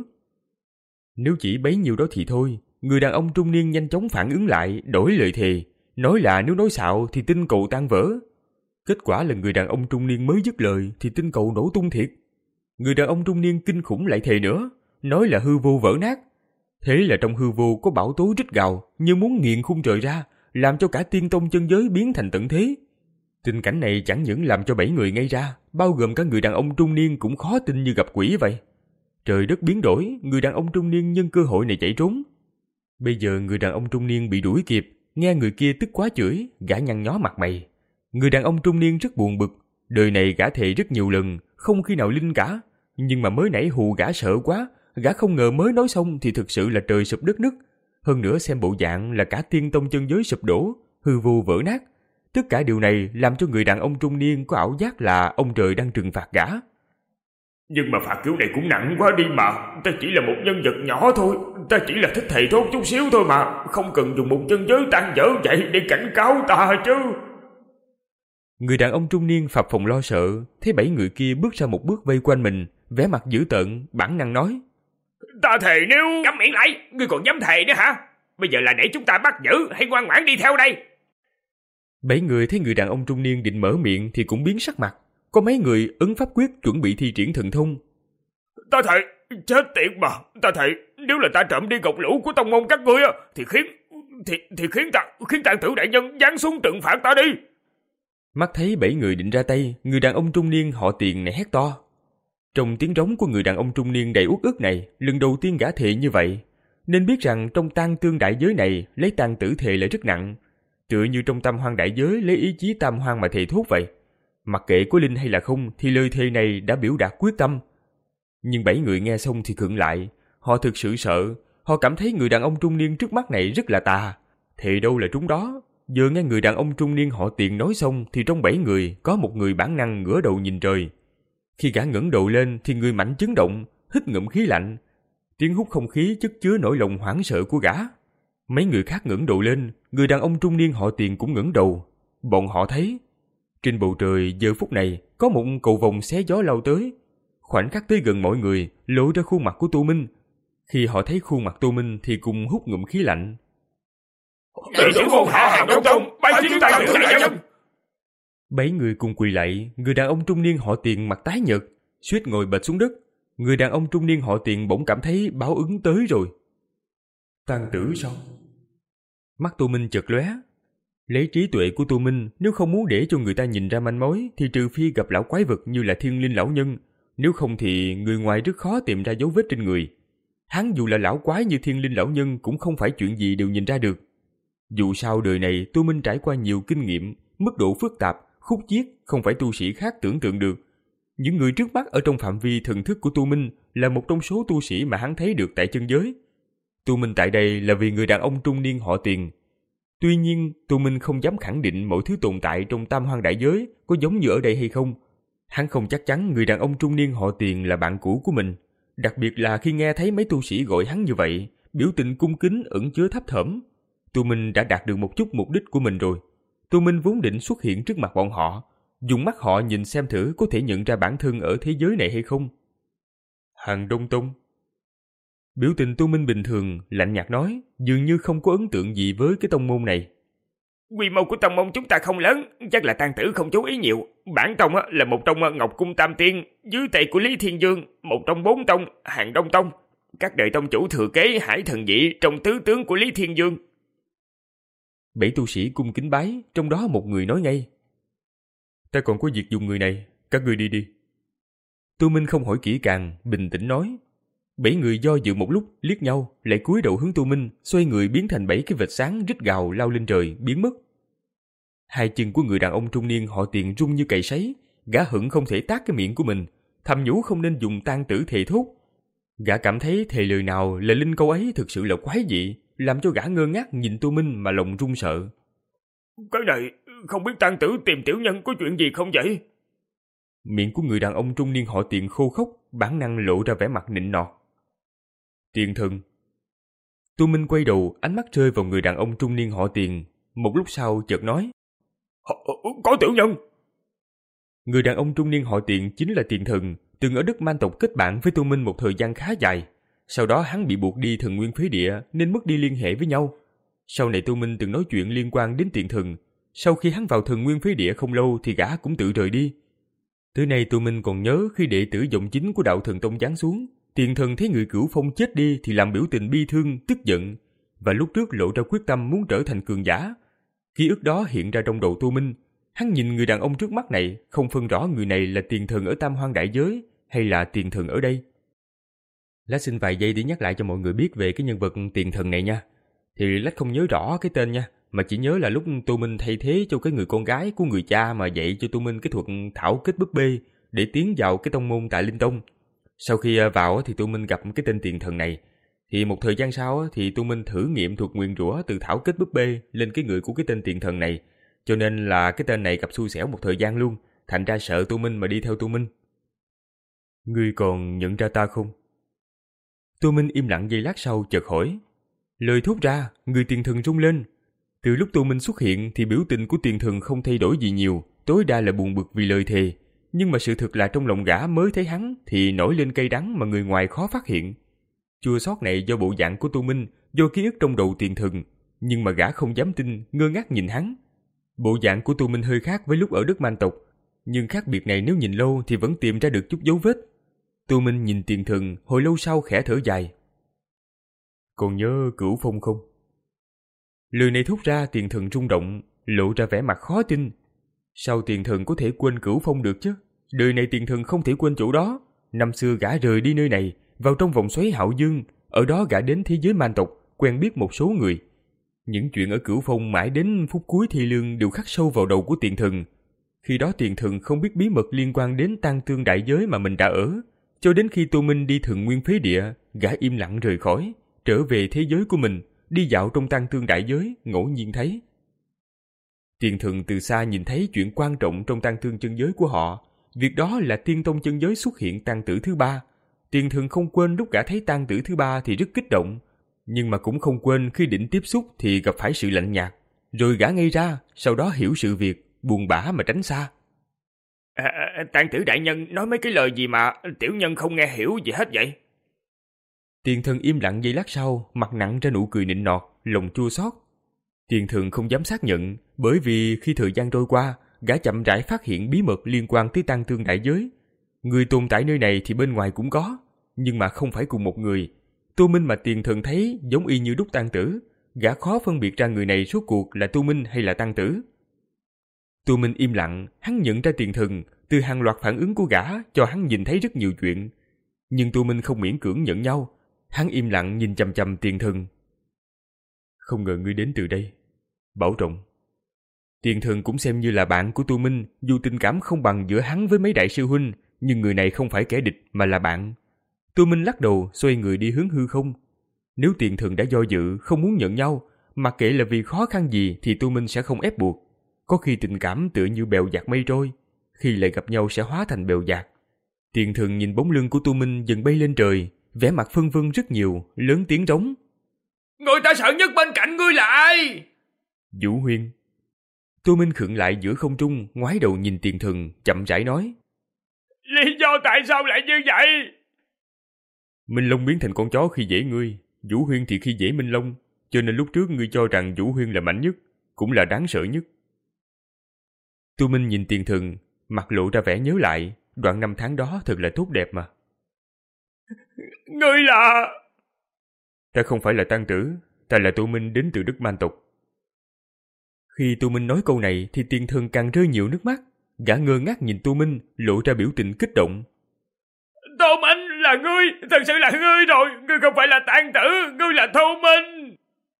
S2: Nếu chỉ bấy nhiêu đó thì thôi, người đàn ông trung niên nhanh chóng phản ứng lại, đổi lời thề, nói là nếu nói xạo thì tinh cầu tan vỡ. Kết quả là người đàn ông trung niên mới dứt lời thì tinh cầu nổ tung thiệt. Người đàn ông trung niên kinh khủng lại thề nữa, nói là hư vô vỡ nát. Thế là trong hư vô có bão tố rít gào như muốn nghiền khung trời ra, làm cho cả tiên tông chân giới biến thành tận thế. Tình cảnh này chẳng những làm cho bảy người ngây ra, bao gồm cả người đàn ông trung niên cũng khó tin như gặp quỷ vậy. Trời đất biến đổi, người đàn ông trung niên nhân cơ hội này chạy trốn. Bây giờ người đàn ông trung niên bị đuổi kịp, nghe người kia tức quá chửi, gã nhăn nhó mặt mày. Người đàn ông trung niên rất buồn bực, đời này gã thề rất nhiều lần, không khi nào linh cả. Nhưng mà mới nãy hù gã sợ quá, gã không ngờ mới nói xong thì thực sự là trời sụp đất nứt. Hơn nữa xem bộ dạng là cả tiên tông chân giới sụp đổ, hư vô vỡ nát. Tất cả điều này làm cho người đàn ông trung niên có ảo giác là ông trời đang trừng phạt gã.
S3: Nhưng mà phạt kiểu này cũng nặng quá đi mà. Ta chỉ là một nhân vật nhỏ thôi. Ta chỉ là thích thầy thốt chút xíu thôi mà. Không cần dùng một chân giới tan vỡ vậy để cảnh cáo ta chứ.
S2: Người đàn ông trung niên phập phồng lo sợ, thấy bảy người kia bước ra một bước vây quanh mình, vẻ mặt dữ tợn, bản năng nói.
S3: Ta thề nếu... Câm miệng lại, ngươi còn dám thề nữa hả? Bây giờ là để chúng ta bắt giữ hay ngoan ngoãn đi theo đây?
S2: Bảy người thấy người đàn ông trung niên định mở miệng thì cũng biến sắc mặt. Có mấy người ấn pháp quyết chuẩn bị thi triển thần thông.
S3: Ta thề, chết tiệt mà. Ta thề, nếu là ta trộm đi ngọc lũ của tông môn các ngươi thì khiến... Thì, thì khiến ta... Khiến tàn tử đại nhân giáng xuống trừng phạt ta đi.
S2: Mắt thấy bảy người định ra tay, người đàn ông trung niên họ Tiền này hét to. Trong tiếng rống của người đàn ông trung niên đầy uất ức này, lần đầu tiên gã thề như vậy, nên biết rằng trong tang tương đại giới này lấy tang tử thề là rất nặng, tựa như trong tam hoang đại giới lấy ý chí tam hoang mà thề thốt vậy. Mặc kệ có linh hay là không thì lời thề này đã biểu đạt quyết tâm. Nhưng bảy người nghe xong thì khựng lại, họ thực sự sợ, họ cảm thấy người đàn ông trung niên trước mắt này rất là tà, thề đâu là trúng đó. Giờ nghe người đàn ông trung niên họ Tiền nói xong thì trong bảy người có một người bản năng ngửa đầu nhìn trời. Khi gã ngẩng đầu lên thì người mạnh chấn động, hít ngụm khí lạnh. Tiếng hút không khí chất chứa nỗi lòng hoảng sợ của gã. Mấy người khác ngẩng đầu lên, người đàn ông trung niên họ Tiền cũng ngẩng đầu. Bọn họ thấy trên bầu trời giờ phút này có một cầu vồng xé gió lao tới. Khoảnh khắc tới gần mọi người, lộ ra khuôn mặt của Tô Minh. Khi họ thấy khuôn mặt Tô Minh thì cùng hút ngụm khí lạnh.
S3: Đệ tử môn hạ Hàng Đông Tông, bái kiến tang tử đại nhân.
S2: Bảy người cùng quỳ lạy, người đàn ông trung niên họ Tiền mặt tái nhợt, suýt ngồi bệt xuống đất. Người đàn ông trung niên họ Tiền bỗng cảm thấy báo ứng tới rồi. Tang tử sao? Mắt Tô Minh chợt lóe. Lấy trí tuệ của Tô Minh, nếu không muốn để cho người ta nhìn ra manh mối thì trừ phi gặp lão quái vật như là Thiên Linh lão nhân, nếu không thì người ngoài rất khó tìm ra dấu vết trên người. Hắn dù là lão quái như Thiên Linh lão nhân cũng không phải chuyện gì đều nhìn ra được. Dù sao đời này Tô Minh trải qua nhiều kinh nghiệm, mức độ phức tạp, khúc chiết không phải tu sĩ khác tưởng tượng được. Những người trước mắt ở trong phạm vi thần thức của Tô Minh là một trong số tu sĩ mà hắn thấy được tại chân giới. Tu Minh tại đây là vì người đàn ông trung niên họ Tiền. Tuy nhiên, Tu Minh không dám khẳng định mọi thứ tồn tại trong tam hoang đại giới có giống như ở đây hay không. Hắn không chắc chắn người đàn ông trung niên họ Tiền là bạn cũ của mình, đặc biệt là khi nghe thấy mấy tu sĩ gọi hắn như vậy, biểu tình cung kính ẩn chứa thấp thỏm. Tu Minh đã đạt được một chút mục đích của mình rồi. Tu Minh vốn định xuất hiện trước mặt bọn họ, dùng mắt họ nhìn xem thử có thể nhận ra bản thân ở thế giới này hay không. Hàng Đông Tông. Biểu tình Tu Minh bình thường, lạnh nhạt nói, dường như không có ấn tượng gì với cái tông môn này.
S3: Quy mô của tông môn chúng ta không lớn, chắc là tang tử không chú ý nhiều. Bản tông là một trong Ngọc Cung Tam Tiên, dưới tay của Lý Thiên Dương, một trong bốn tông, Hàng Đông Tông. Các đời tông chủ thừa kế Hải Thần Dị trong tứ tướng của Lý Thiên Dương.
S2: Bảy tu sĩ cung kính bái, trong đó một người nói ngay. Ta còn có việc dùng người này, các ngươi đi đi. Tu Minh không hỏi kỹ càng, bình tĩnh nói. Bảy người do dự một lúc, liếc nhau, lại cúi đầu hướng Tu Minh, xoay người biến thành bảy cái vệt sáng rít gào lao lên trời, biến mất. Hai chân của người đàn ông trung niên họ Tiền rung như cày sấy, gã hận không thể tát cái miệng của mình, thầm nhủ không nên dùng tang tử thề thốt. Gã cảm thấy thề lời nào là linh câu ấy thực sự là quái dị, làm cho gã ngơ ngác nhìn Tu Minh mà lòng run sợ.
S3: Cái này, không biết tang tử tìm tiểu nhân có chuyện gì không vậy?
S2: Miệng của người đàn ông trung niên họ Tiền khô khốc, bản năng lộ ra vẻ mặt nịnh nọt. Tiền thần. Tu Minh quay đầu, ánh mắt rơi vào người đàn ông trung niên họ Tiền, một lúc sau chợt nói.
S3: Có tiểu nhân.
S2: Người đàn ông trung niên họ Tiền chính là Tiền thần, từng ở đất Man tộc kết bạn với Tu Minh một thời gian khá dài. Sau đó hắn bị buộc đi Thần Nguyên Phế Địa nên mất đi liên hệ với nhau. Sau này Tu Minh từng nói chuyện liên quan đến Tiền thần. Sau khi hắn vào Thần Nguyên Phế Địa không lâu thì gã cũng tự rời đi. Tới nay Tu Minh còn nhớ khi đệ tử dòng chính của Đạo Thần Tông giáng xuống, Tiền thần thấy người Cửu Phong chết đi thì làm biểu tình bi thương, tức giận, và lúc trước lộ ra quyết tâm muốn trở thành cường giả. Ký ức đó hiện ra trong đầu Tu Minh. Hắn nhìn người đàn ông trước mắt này, không phân rõ người này là tiền thần ở Tam Hoang Đại Giới hay là tiền thần ở đây. Lát xin vài giây để nhắc lại cho mọi người biết về cái nhân vật tiền thần này nha. Thì Lát không nhớ rõ cái tên nha, mà chỉ nhớ là lúc Tu Minh thay thế cho cái người con gái của người cha mà dạy cho Tu Minh cái thuật thảo kết búp bê để tiến vào cái tông môn Tại Linh Tông. Sau khi vào thì Tu Minh gặp cái tên tiền thần này. Thì một thời gian sau thì Tu Minh thử nghiệm thuật nguyền rủa từ thảo kết búp bê lên cái người của cái tên tiền thần này. Cho nên là cái tên này gặp xui xẻo một thời gian luôn, thành ra sợ Tu Minh mà đi theo Tu Minh. Ngươi còn nhận ra ta không? Tu Minh im lặng giây lát sau chợt hỏi. Lời thốt ra, người tiền thần rung lên. Từ lúc Tu Minh xuất hiện thì biểu tình của tiền thần không thay đổi gì nhiều, tối đa là buồn bực vì lời thề. Nhưng mà sự thực là trong lòng gã mới thấy hắn thì nổi lên cay đắng mà người ngoài khó phát hiện. Chua xót này do bộ dạng của Tu Minh, do ký ức trong đầu tiền thần, nhưng mà gã không dám tin, ngơ ngác nhìn hắn. Bộ dạng của Tu Minh hơi khác với lúc ở đất Man tộc, nhưng khác biệt này nếu nhìn lâu thì vẫn tìm ra được chút dấu vết. Tu Minh nhìn tiền thần, hồi lâu sau khẽ thở dài. Còn nhớ Cửu Phong không? Lời này thốt ra tiền thần rung động, lộ ra vẻ mặt khó tin. Sao tiền thần có thể quên Cửu Phong được chứ? Đời này tiền thần không thể quên chỗ đó. Năm xưa gã rời đi nơi này, vào trong vòng xoáy Hạo Dương, ở đó gã đến thế giới Man tộc, quen biết một số người. Những chuyện ở Cửu Phong mãi đến phút cuối thi lương đều khắc sâu vào đầu của tiền thần. Khi đó tiền thần không biết bí mật liên quan đến Tang Tương Đại Giới mà mình đã ở. Cho đến khi Tu Minh đi Thần Nguyên Phế Địa, gã im lặng rời khỏi, trở về thế giới của mình, đi dạo trong Tang Tương Đại Giới, ngẫu nhiên thấy. Tiền thần từ xa nhìn thấy chuyện quan trọng trong Tang Tương chân giới của họ. Việc đó là Tiên Tông chân giới xuất hiện tang tử thứ ba. Tiền thần không quên lúc gã thấy tang tử thứ ba thì rất kích động. Nhưng mà cũng không quên khi định tiếp xúc thì gặp phải sự lạnh nhạt. Rồi gã ngây ra, sau đó hiểu sự việc, buồn bã mà tránh xa.
S3: À, tang tử đại nhân nói mấy cái lời gì mà tiểu nhân không nghe hiểu gì hết vậy?
S2: Tiền thần im lặng giây lát sau, mặt nặng ra nụ cười nịnh nọt, lòng chua xót. Tiền thần không dám xác nhận, bởi vì khi thời gian trôi qua, gã chậm rãi phát hiện bí mật liên quan tới Tang Tương Đại Giới. Người tồn tại nơi này thì bên ngoài cũng có, nhưng mà không phải cùng một người. Tu Minh mà tiền thần thấy giống y như đúc tang tử, gã khó phân biệt ra người này rốt cuộc là Tu Minh hay là tang tử. Tu Minh im lặng, hắn nhận ra tiền thần, từ hàng loạt phản ứng của gã cho hắn nhìn thấy rất nhiều chuyện. Nhưng Tu Minh không miễn cưỡng nhận nhau, hắn im lặng nhìn chằm chằm tiền thần. Không ngờ ngươi đến từ đây, bảo trọng. Tiền thần cũng xem như là bạn của Tu Minh, dù tình cảm không bằng giữa hắn với mấy đại sư huynh, nhưng người này không phải kẻ địch mà là bạn. Tô Minh lắc đầu, xoay người đi hướng hư không. Nếu Tiền Thần đã do dự, không muốn nhận nhau, mặc kệ là vì khó khăn gì thì Tô Minh sẽ không ép buộc. Có khi tình cảm tựa như bèo dạt mây trôi, khi lại gặp nhau sẽ hóa thành bèo dạt. Tiền Thần nhìn bóng lưng của Tô Minh dần bay lên trời, vẻ mặt phân vân rất nhiều, lớn tiếng rống:
S3: Người ta sợ nhất bên cạnh ngươi là ai?
S2: Vũ Huyên. Tô Minh khựng lại giữa không trung, ngoái đầu nhìn Tiền Thần, chậm rãi nói:
S3: Lý do tại sao lại như vậy?
S2: Minh Long biến thành con chó khi dễ ngươi, Vũ Huyên thì khi dễ Minh Long, cho nên lúc trước ngươi cho rằng Vũ Huyên là mạnh nhất, cũng là đáng sợ nhất. Tô Minh nhìn Tiền Thần, mặt lộ ra vẻ nhớ lại, đoạn năm tháng đó thật là tốt đẹp mà.
S3: Ngươi là...
S2: Ta không phải là Tăng Tử, ta là Tô Minh đến từ Đức Man tộc. Khi Tô Minh nói câu này thì Tiền Thần càng rơi nhiều nước mắt, gã ngơ ngác nhìn Tô Minh, lộ ra biểu tình kích động.
S3: Tô Minh là ngươi, thật sự là ngươi rồi, ngươi không phải là Tăng Tử, ngươi là Tô Minh.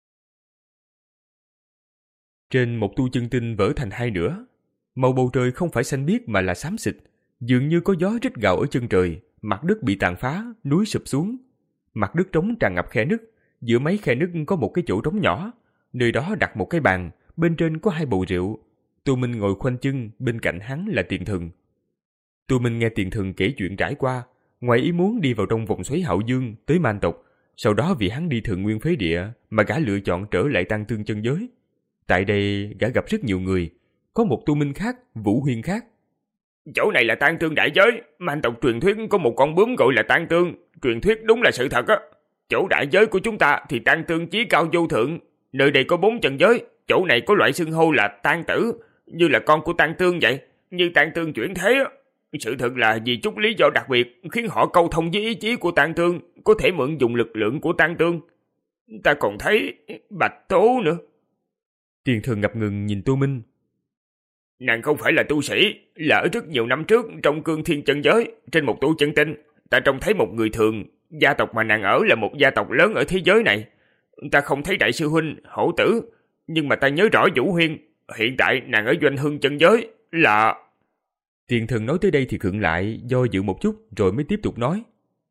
S2: Trên một tu chân tinh vỡ thành hai nửa, màu bầu trời không phải xanh biếc mà là xám xịt, dường như có gió rít gào ở chân trời, mặt đất bị tàn phá, núi sụp xuống. Mặt đất trống tràn ngập khe nứt, giữa mấy khe nứt có một cái chỗ trống nhỏ, nơi đó đặt một cái bàn, bên trên có hai bầu rượu. Tô Minh ngồi khoanh chân, bên cạnh hắn là Tiền Thần. Tô Minh nghe Tiền Thần kể chuyện trải qua, ngoài ý muốn đi vào trong vòng xoáy Hạo Dương tới Man tộc, sau đó vì hắn đi Thượng Nguyên Phế Địa mà gã lựa chọn trở lại Tăng Tương chân giới. Tại đây gã gặp rất nhiều người, có một Tô Minh khác, Vũ Huyên khác.
S3: Chỗ này là Tang Tương đại giới, Man tộc truyền thuyết có một con bướm gọi là Tang Tương, truyền thuyết đúng là sự thật á. Chỗ đại giới của chúng ta thì Tang Tương chí cao vô thượng, nơi đây có bốn chân giới, chỗ này có loại xưng hô là Tang Tử, như là con của Tang Tương vậy, như Tang Tương chuyển thế á. Sự thật là vì chút lý do đặc biệt khiến họ câu thông với ý chí của Tang Tương, có thể mượn dùng lực lượng của Tang Tương. Ta còn thấy Bạch Tố nữa.
S2: Tiền Thần ngập ngừng nhìn Tô Minh.
S3: Nàng không phải là tu sĩ, là ở rất nhiều năm trước trong Cương Thiên chân giới, trên một tu chân tinh, ta trông thấy một người thường, gia tộc mà nàng ở là một gia tộc lớn ở thế giới này. Ta không thấy đại sư huynh, Hổ Tử, nhưng mà ta nhớ rõ Vũ Huyên, hiện tại nàng ở Doanh Hương chân giới, là...
S2: Tiền Thần nói tới đây thì khựng lại, do dự một chút rồi mới tiếp tục nói.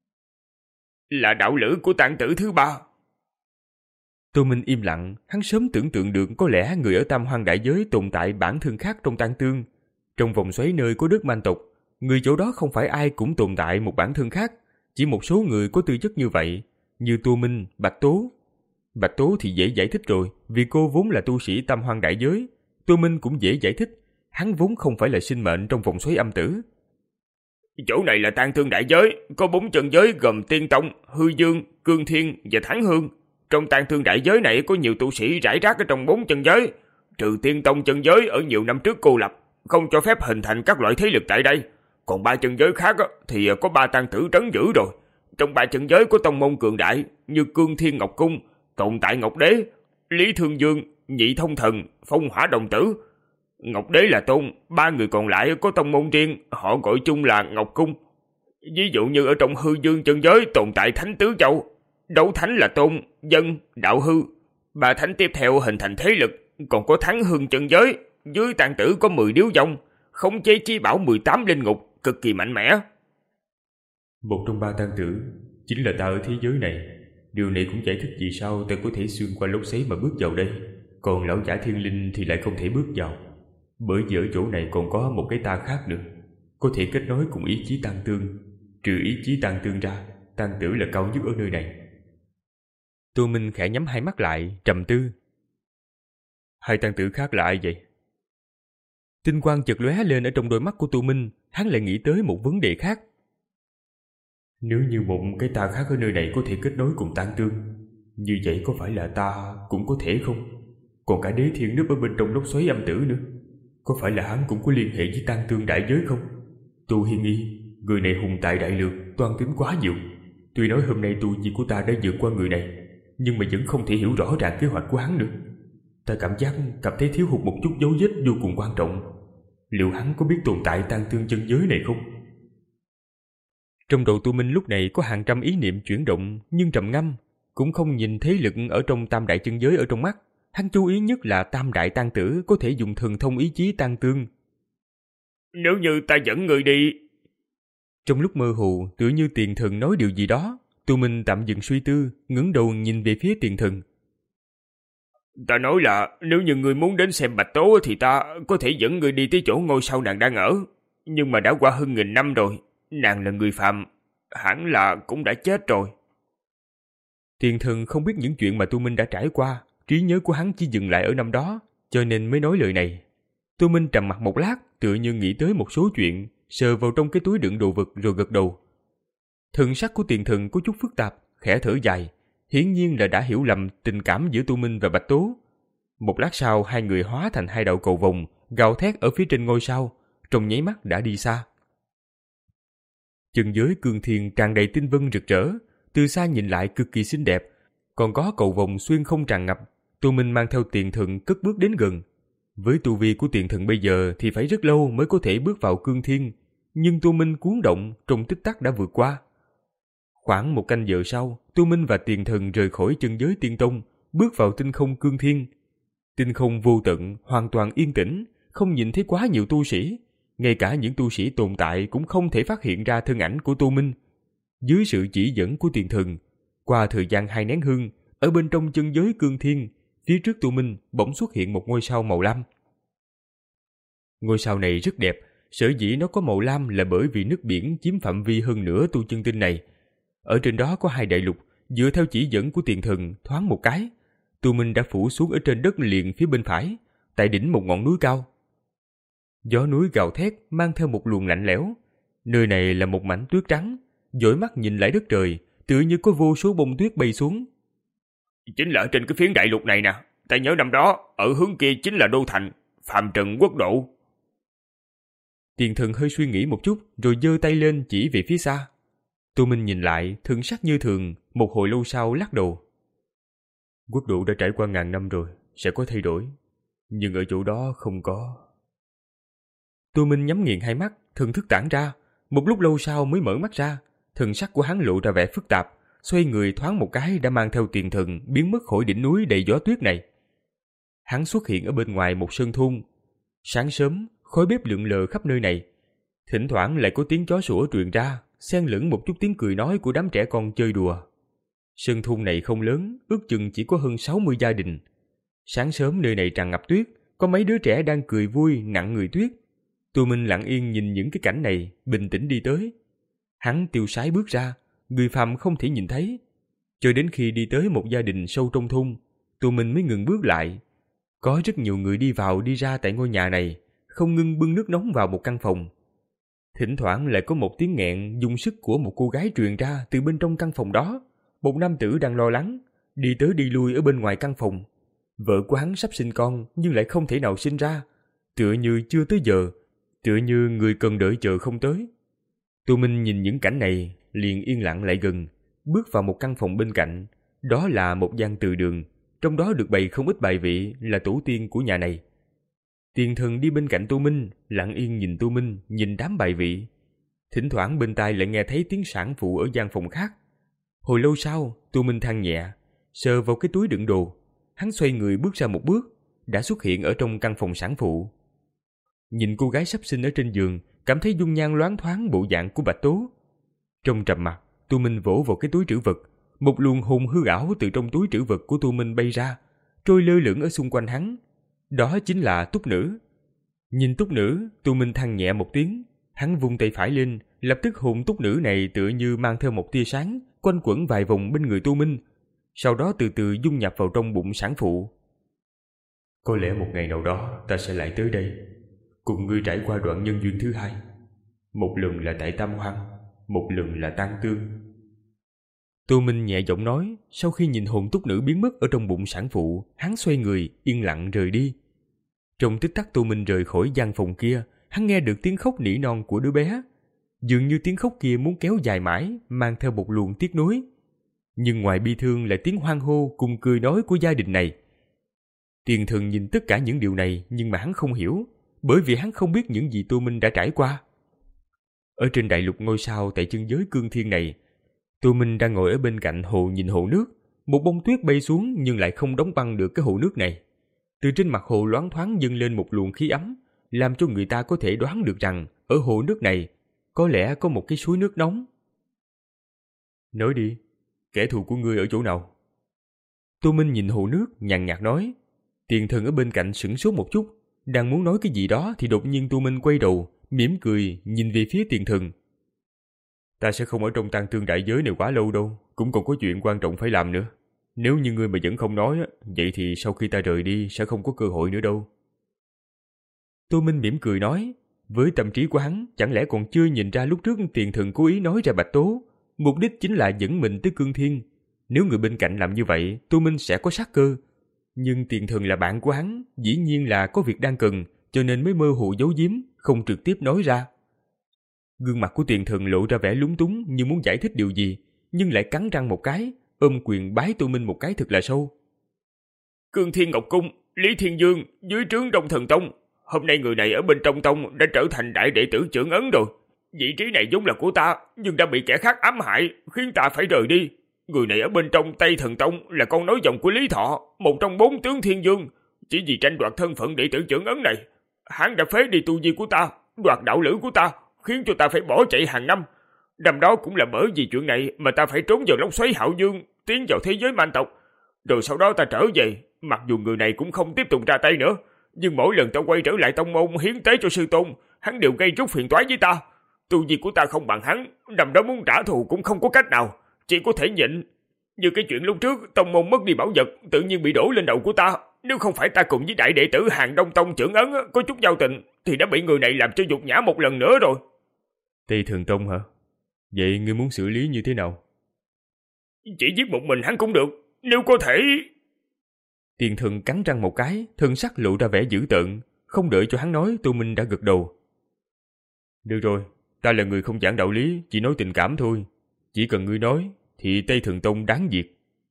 S3: Là đạo lữ của Tang Tử thứ ba.
S2: Tô Minh im lặng, hắn sớm tưởng tượng được có lẽ người ở Tam Hoang đại giới tồn tại bản thân khác trong Tang Tương. Trong vòng xoáy nơi có Đức Man tộc, người chỗ đó không phải ai cũng tồn tại một bản thân khác, chỉ một số người có tư chất như vậy, như Tô Minh, Bạch Tố. Bạch Tố thì dễ giải thích rồi, vì cô vốn là tu sĩ Tam Hoang đại giới. Tô Minh cũng dễ giải thích, hắn vốn không phải là sinh mệnh trong vòng xoáy âm tử.
S3: Chỗ này là Tang Tương đại giới, có bốn chân giới gồm Tiên Tông, Hư Dương, Cương Thiên và Thắng Hương. Trong Tang Tương đại giới này có nhiều tu sĩ rải rác ở trong bốn chân giới, trừ Tiên Tông chân giới ở nhiều năm trước cô lập, không cho phép hình thành các loại thế lực tại đây. Còn ba chân giới khác thì có ba Tang Tử trấn giữ rồi. Trong ba chân giới có tông môn cường đại như Cương Thiên Ngọc Cung, tồn tại Ngọc Đế, Lý Thương Dương, Nhị Thông Thần, Phong Hỏa Đồng Tử. Ngọc Đế là tôn, ba người còn lại có tông môn riêng, họ gọi chung là Ngọc Cung. Ví dụ như ở trong Hư Dương chân giới tồn tại Thánh Tứ Châu, Đấu Thánh là tôn, Dân, Đạo Hư. Ba thánh tiếp theo hình thành thế lực, còn có Thắng Hương chân giới, dưới Tang Tử có mười điếu dông, khống chế chi bảo mười tám linh ngục, cực kỳ mạnh mẽ.
S2: Một trong ba Tang Tử chính là ta ở thế giới này. Điều này cũng giải thích vì sao ta có thể xuyên qua lốc xoáy mà bước vào đây, còn lão giả thiên linh thì lại không thể bước vào. Bởi vì ở chỗ này còn có một cái ta khác nữa, có thể kết nối cùng ý chí Tang Tương. Trừ ý chí Tang Tương ra, Tang Tử là cao nhất ở nơi này. Tô Minh khẽ nhắm hai mắt lại, trầm tư. Hai Tang Tử khác là ai vậy? Tinh quang chợt lóe lên ở trong đôi mắt của Tô Minh, hắn lại nghĩ tới một vấn đề khác. Nếu như một cái ta khác ở nơi này có thể kết nối cùng Tang Tương, như vậy có phải là ta cũng có thể không? Còn cả Đế Thiên núp ở bên trong lốc xoáy âm tử nữa, có phải là hắn cũng có liên hệ với Tang Tương đại giới không? Tu Hiên Nghi, người này hùng tài đại lược, toan tính quá nhiều. Tuy nói hôm nay tu vi của ta đã vượt qua người này, nhưng mà vẫn không thể hiểu rõ ràng kế hoạch của hắn nữa. Ta cảm giác cảm thấy thiếu hụt một chút dấu vết vô cùng quan trọng. Liệu hắn có biết tồn tại Tang Tương chân giới này không? Trong đầu Tô Minh lúc này có hàng trăm ý niệm chuyển động, nhưng trầm ngâm, cũng không nhìn thế lực ở trong tam đại chân giới ở trong mắt. Hắn chú ý nhất là tam đại Tang Tử có thể dùng thần thông ý chí Tang Tương.
S3: Nếu như ta dẫn người đi...
S2: Trong lúc mơ hồ, tựa như Tiền Thần nói điều gì đó, Tô Minh tạm dừng suy tư, ngẩng đầu nhìn về phía Tiền Thần.
S3: Ta nói là nếu như ngươi muốn đến xem Bạch Tố thì ta có thể dẫn ngươi đi tới chỗ ngôi sao nàng đang ở. Nhưng mà đã qua hơn nghìn năm rồi, nàng là người phạm, hẳn là cũng đã chết rồi.
S2: Tiền Thần không biết những chuyện mà Tô Minh đã trải qua, trí nhớ của hắn chỉ dừng lại ở năm đó, cho nên mới nói lời này. Tô Minh trầm mặt một lát, tựa như nghĩ tới một số chuyện, sờ vào trong cái túi đựng đồ vật rồi gật đầu. Thần sắc của Tiền Thần có chút phức tạp, khẽ thở dài, hiển nhiên là đã hiểu lầm tình cảm giữa Tô Minh và Bạch Tố. Một lát sau, hai người hóa thành hai đạo cầu vồng, gào thét ở phía trên ngôi sao, trong nháy mắt đã đi xa. Chân giới cương thiên tràn đầy tinh vân rực rỡ, từ xa nhìn lại cực kỳ xinh đẹp, còn có cầu vồng xuyên không tràn ngập. Tô Minh mang theo Tiền Thần cất bước đến gần. Với tu vi của Tiền Thần bây giờ thì phải rất lâu mới có thể bước vào cương thiên, nhưng Tô Minh cuốn động trong tích tắc đã vượt qua. Khoảng một canh giờ sau, Tô Minh và Tiền Thần rời khỏi chân giới tiên tông, bước vào tinh không cương thiên. Tinh không vô tận, hoàn toàn yên tĩnh, không nhìn thấy quá nhiều tu sĩ. Ngay cả những tu sĩ tồn tại cũng không thể phát hiện ra thân ảnh của Tô Minh. Dưới sự chỉ dẫn của Tiền Thần, qua thời gian hai nén hương, ở bên trong chân giới cương thiên, phía trước Tô Minh bỗng xuất hiện một ngôi sao màu lam. Ngôi sao này rất đẹp, sở dĩ nó có màu lam là bởi vì nước biển chiếm phạm vi hơn nửa tu chân tinh này. Ở trên đó có hai đại lục, dựa theo chỉ dẫn của Tiền Thần thoáng một cái, Tô Minh đã phủ xuống ở trên đất liền phía bên phải, tại đỉnh một ngọn núi cao. Gió núi gào thét mang theo một luồng lạnh lẽo. Nơi này là một mảnh tuyết trắng, dõi mắt nhìn lại đất trời, tựa như có vô số bông tuyết bay xuống.
S3: Chính là trên cái phiến đại lục này nè, ta nhớ năm đó, ở hướng kia chính là Đô Thành, Phạm Trần Quốc độ.
S2: Tiền Thần hơi suy nghĩ một chút, rồi giơ tay lên chỉ về phía xa. Tô Minh nhìn lại, thần sắc như thường, một hồi lâu sau lắc đầu. Quốc độ đã trải qua ngàn năm rồi, sẽ có thay đổi, nhưng ở chỗ đó không có. Tô Minh nhắm nghiền hai mắt, thần thức tản ra, một lúc lâu sau mới mở mắt ra, thần sắc của hắn lộ ra vẻ phức tạp, xoay người thoáng một cái đã mang theo Tiền Thần biến mất khỏi đỉnh núi đầy gió tuyết này. Hắn xuất hiện ở bên ngoài một sơn thôn. Sáng sớm, khói bếp lượn lờ khắp nơi này, thỉnh thoảng lại có tiếng chó sủa truyền ra, xen lẫn một chút tiếng cười nói của đám trẻ con chơi đùa. Sơn thôn này không lớn, ước chừng chỉ có hơn sáu mươi gia đình. Sáng sớm nơi này tràn ngập tuyết, có mấy đứa trẻ đang cười vui nặng người tuyết. Tô Minh lặng yên nhìn những cái cảnh này, bình tĩnh đi tới. Hắn tiêu sái bước ra, người phàm không thể nhìn thấy. Cho đến khi đi tới một gia đình sâu trong thôn, Tô Minh mới ngừng bước lại. Có rất nhiều người đi vào đi ra tại ngôi nhà này, không ngưng bưng nước nóng vào một căn phòng. Thỉnh thoảng lại có một tiếng nghẹn dùng sức của một cô gái truyền ra từ bên trong căn phòng đó. Một nam tử đang lo lắng, đi tới đi lui ở bên ngoài căn phòng. Vợ của hắn sắp sinh con nhưng lại không thể nào sinh ra, tựa như chưa tới giờ, tựa như người cần đợi chờ không tới. Tô Minh nhìn những cảnh này, liền yên lặng lại gần, bước vào một căn phòng bên cạnh. Đó là một gian từ đường, trong đó được bày không ít bài vị là tổ tiên của nhà này. Tiền Thần đi bên cạnh Tô Minh, lặng yên nhìn Tô Minh, nhìn đám bài vị. Thỉnh thoảng bên tai lại nghe thấy tiếng sản phụ ở gian phòng khác. Hồi lâu sau, Tô Minh than nhẹ, sờ vào cái túi đựng đồ. Hắn xoay người bước ra một bước, đã xuất hiện ở trong căn phòng sản phụ. Nhìn cô gái sắp sinh ở trên giường, cảm thấy dung nhan loáng thoáng bộ dạng của Bạch Tố. Trong trầm mặc, Tô Minh vỗ vào cái túi trữ vật. Một luồng hồn hư ảo từ trong túi trữ vật của Tô Minh bay ra, trôi lơ lửng ở xung quanh hắn. Đó chính là Túc Nữ. Nhìn Túc Nữ, Tô Minh than nhẹ một tiếng. Hắn vung tay phải lên, lập tức hồn Túc Nữ này tựa như mang theo một tia sáng, quanh quẩn vài vòng bên người Tô Minh, sau đó từ từ dung nhập vào trong bụng sản phụ. Có lẽ một ngày nào đó ta sẽ lại tới đây, cùng ngươi trải qua đoạn nhân duyên thứ hai. Một lần là tại Tam Hoang, một lần là Tang Tương. Tô Minh nhẹ giọng nói. Sau khi nhìn hồn Túc Nữ biến mất ở trong bụng sản phụ, hắn xoay người, yên lặng rời đi. Trong tích tắc Tô Minh rời khỏi gian phòng kia, hắn nghe được tiếng khóc nỉ non của đứa bé. Dường như tiếng khóc kia muốn kéo dài mãi, mang theo một luồng tiếc nuối. Nhưng ngoài bi thương là tiếng hoan hô cùng cười nói của gia đình này. Tiền Thần nhìn tất cả những điều này nhưng mà hắn không hiểu, bởi vì hắn không biết những gì Tô Minh đã trải qua. Ở trên đại lục ngôi sao tại chân giới cương thiên này, Tô Minh đang ngồi ở bên cạnh hồ nhìn hồ nước. Một bông tuyết bay xuống nhưng lại không đóng băng được cái hồ nước này. Từ trên mặt hồ loáng thoáng dâng lên một luồng khí ấm, làm cho người ta có thể đoán được rằng ở hồ nước này có lẽ có một cái suối nước nóng. Nói đi, kẻ thù của ngươi ở chỗ nào? Tô Minh nhìn hồ nước, nhàn nhạt nói. Tiền Thần ở bên cạnh sửng sốt một chút, đang muốn nói cái gì đó thì đột nhiên Tô Minh quay đầu, mỉm cười nhìn về phía Tiền Thần. Ta sẽ không ở trong tang thương đại giới này quá lâu đâu, cũng còn có chuyện quan trọng phải làm nữa. Nếu như ngươi mà vẫn không nói, vậy thì sau khi ta rời đi sẽ không có cơ hội nữa đâu. Tô Minh mỉm cười nói, với tâm trí của hắn, chẳng lẽ còn chưa nhìn ra lúc trước Tiền Thần cố ý nói ra Bạch Tố, mục đích chính là dẫn mình tới Cương Thiên. Nếu người bên cạnh làm như vậy, Tô Minh sẽ có sát cơ. Nhưng Tiền Thần là bạn của hắn, dĩ nhiên là có việc đang cần, cho nên mới mơ hồ giấu giếm, không trực tiếp nói ra. Gương mặt của Tiền Thần lộ ra vẻ lúng túng như muốn giải thích điều gì, nhưng lại cắn răng một cái, ôm quyền bái Tô Minh một cái thật là sâu.
S3: Cương Thiên Ngọc Cung, Lý Thiên Dương, dưới trướng Đông Thần Tông. Hôm nay người này ở bên trong tông đã trở thành đại đệ tử trưởng ấn rồi. Vị trí này vốn là của ta, nhưng đã bị kẻ khác ám hại, khiến ta phải rời đi. Người này ở bên trong Tây Thần Tông là con nối dòng của Lý Thọ, một trong bốn tướng Thiên Dương. Chỉ vì tranh đoạt thân phận đệ tử trưởng ấn này, hắn đã phế đi tu vi của ta, đoạt đạo lữ của ta, khiến cho ta phải bỏ chạy hàng năm. Năm đó cũng là bởi vì chuyện này mà ta phải trốn vào lốc xoáy Hạo Dương, tiến vào thế giới man tộc. Rồi sau đó ta trở về, mặc dù người này cũng không tiếp tục ra tay nữa, nhưng mỗi lần ta quay trở lại tông môn hiến tế cho sư tôn, hắn đều gây rút phiền toái với ta. Tu vi của ta không bằng hắn, năm đó muốn trả thù cũng không có cách nào, chỉ có thể nhịn. Như cái chuyện lúc trước tông môn mất đi bảo vật tự nhiên bị đổ lên đầu của ta, nếu không phải ta cùng với đại đệ tử Hàng Đông Tông trưởng ấn có chút giao tình thì đã bị người này làm cho nhục nhã một lần nữa rồi.
S2: Tây Thần Tông hả? Vậy ngươi muốn xử lý như thế nào?
S3: Chỉ giết một mình hắn cũng được, nếu có thể.
S2: Tiền Thần cắn răng một cái, thân sắc lộ ra vẻ dữ tợn, không đợi cho hắn nói, Tô Minh đã gật đầu. Được rồi, ta là người không giảng đạo lý, chỉ nói tình cảm thôi. Chỉ cần ngươi nói thì Tây Thần Tông đáng diệt.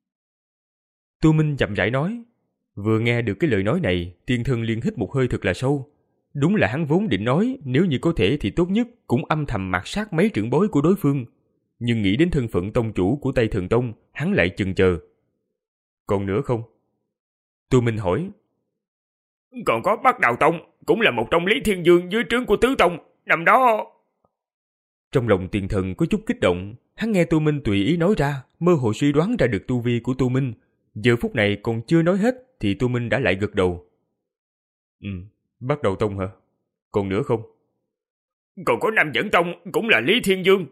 S2: Tô Minh chậm rãi nói. Vừa nghe được cái lời nói này, Tiền Thần liền hít một hơi thật là sâu. Đúng là hắn vốn định nói nếu như có thể thì tốt nhất cũng âm thầm mạt sát mấy trưởng bối của đối phương. Nhưng nghĩ đến thân phận tông chủ của Tây Thần Tông, hắn lại chần chờ. Còn nữa không? Tô Minh hỏi.
S3: Còn có Bắc Đào Tông, cũng là một trong Lý Thiên Dương dưới trướng của Tứ Tông. Năm đó...
S2: Trong lòng Tiền Thần có chút kích động, hắn nghe Tô Minh tùy ý nói ra, mơ hồ suy đoán ra được tu vi của Tô Minh. Giờ phút này còn chưa nói hết thì Tô Minh đã lại gật đầu. Ừ, Bắc Đào Tông hả? Còn nữa không?
S3: Còn có Nam Dẫn Tông, cũng là Lý Thiên Dương.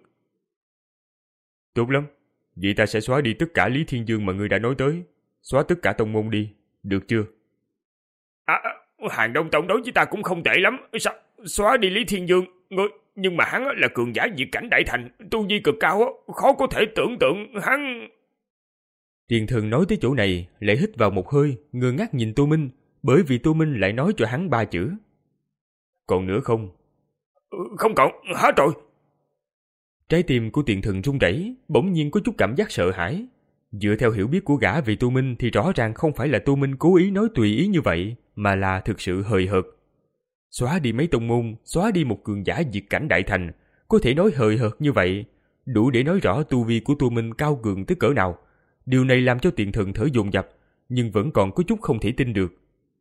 S2: Tốt lắm, vậy ta sẽ xóa đi tất cả Lý Thiên Dương mà ngươi đã nói tới. Xóa tất cả tông môn đi, được chưa?
S3: À, Hàng Đông Tông đối với ta cũng không tệ lắm. Sao? Xóa đi Lý Thiên Dương, ngươi... nhưng mà hắn là cường giả diệt cảnh đại thành, tu vi cực cao, khó có thể tưởng tượng hắn...
S2: Tiền Thần nói tới chỗ này, lại hít vào một hơi, ngơ ngác nhìn Tô Minh, bởi vì Tô Minh lại nói cho hắn ba chữ. Còn nữa không?
S3: Không còn, hết rồi.
S2: Trái tim của Tiền Thần run rẩy, bỗng nhiên có chút cảm giác sợ hãi. Dựa theo hiểu biết của gã về Tô Minh thì rõ ràng không phải là Tô Minh cố ý nói tùy ý như vậy, mà là thực sự hời hợt. Xóa đi mấy tông môn, xóa đi một cường giả diệt cảnh đại thành, có thể nói hời hợt như vậy, đủ để nói rõ tu vi của Tô Minh cao cường tới cỡ nào. Điều này làm cho Tiền Thần thở dồn dập, nhưng vẫn còn có chút không thể tin được.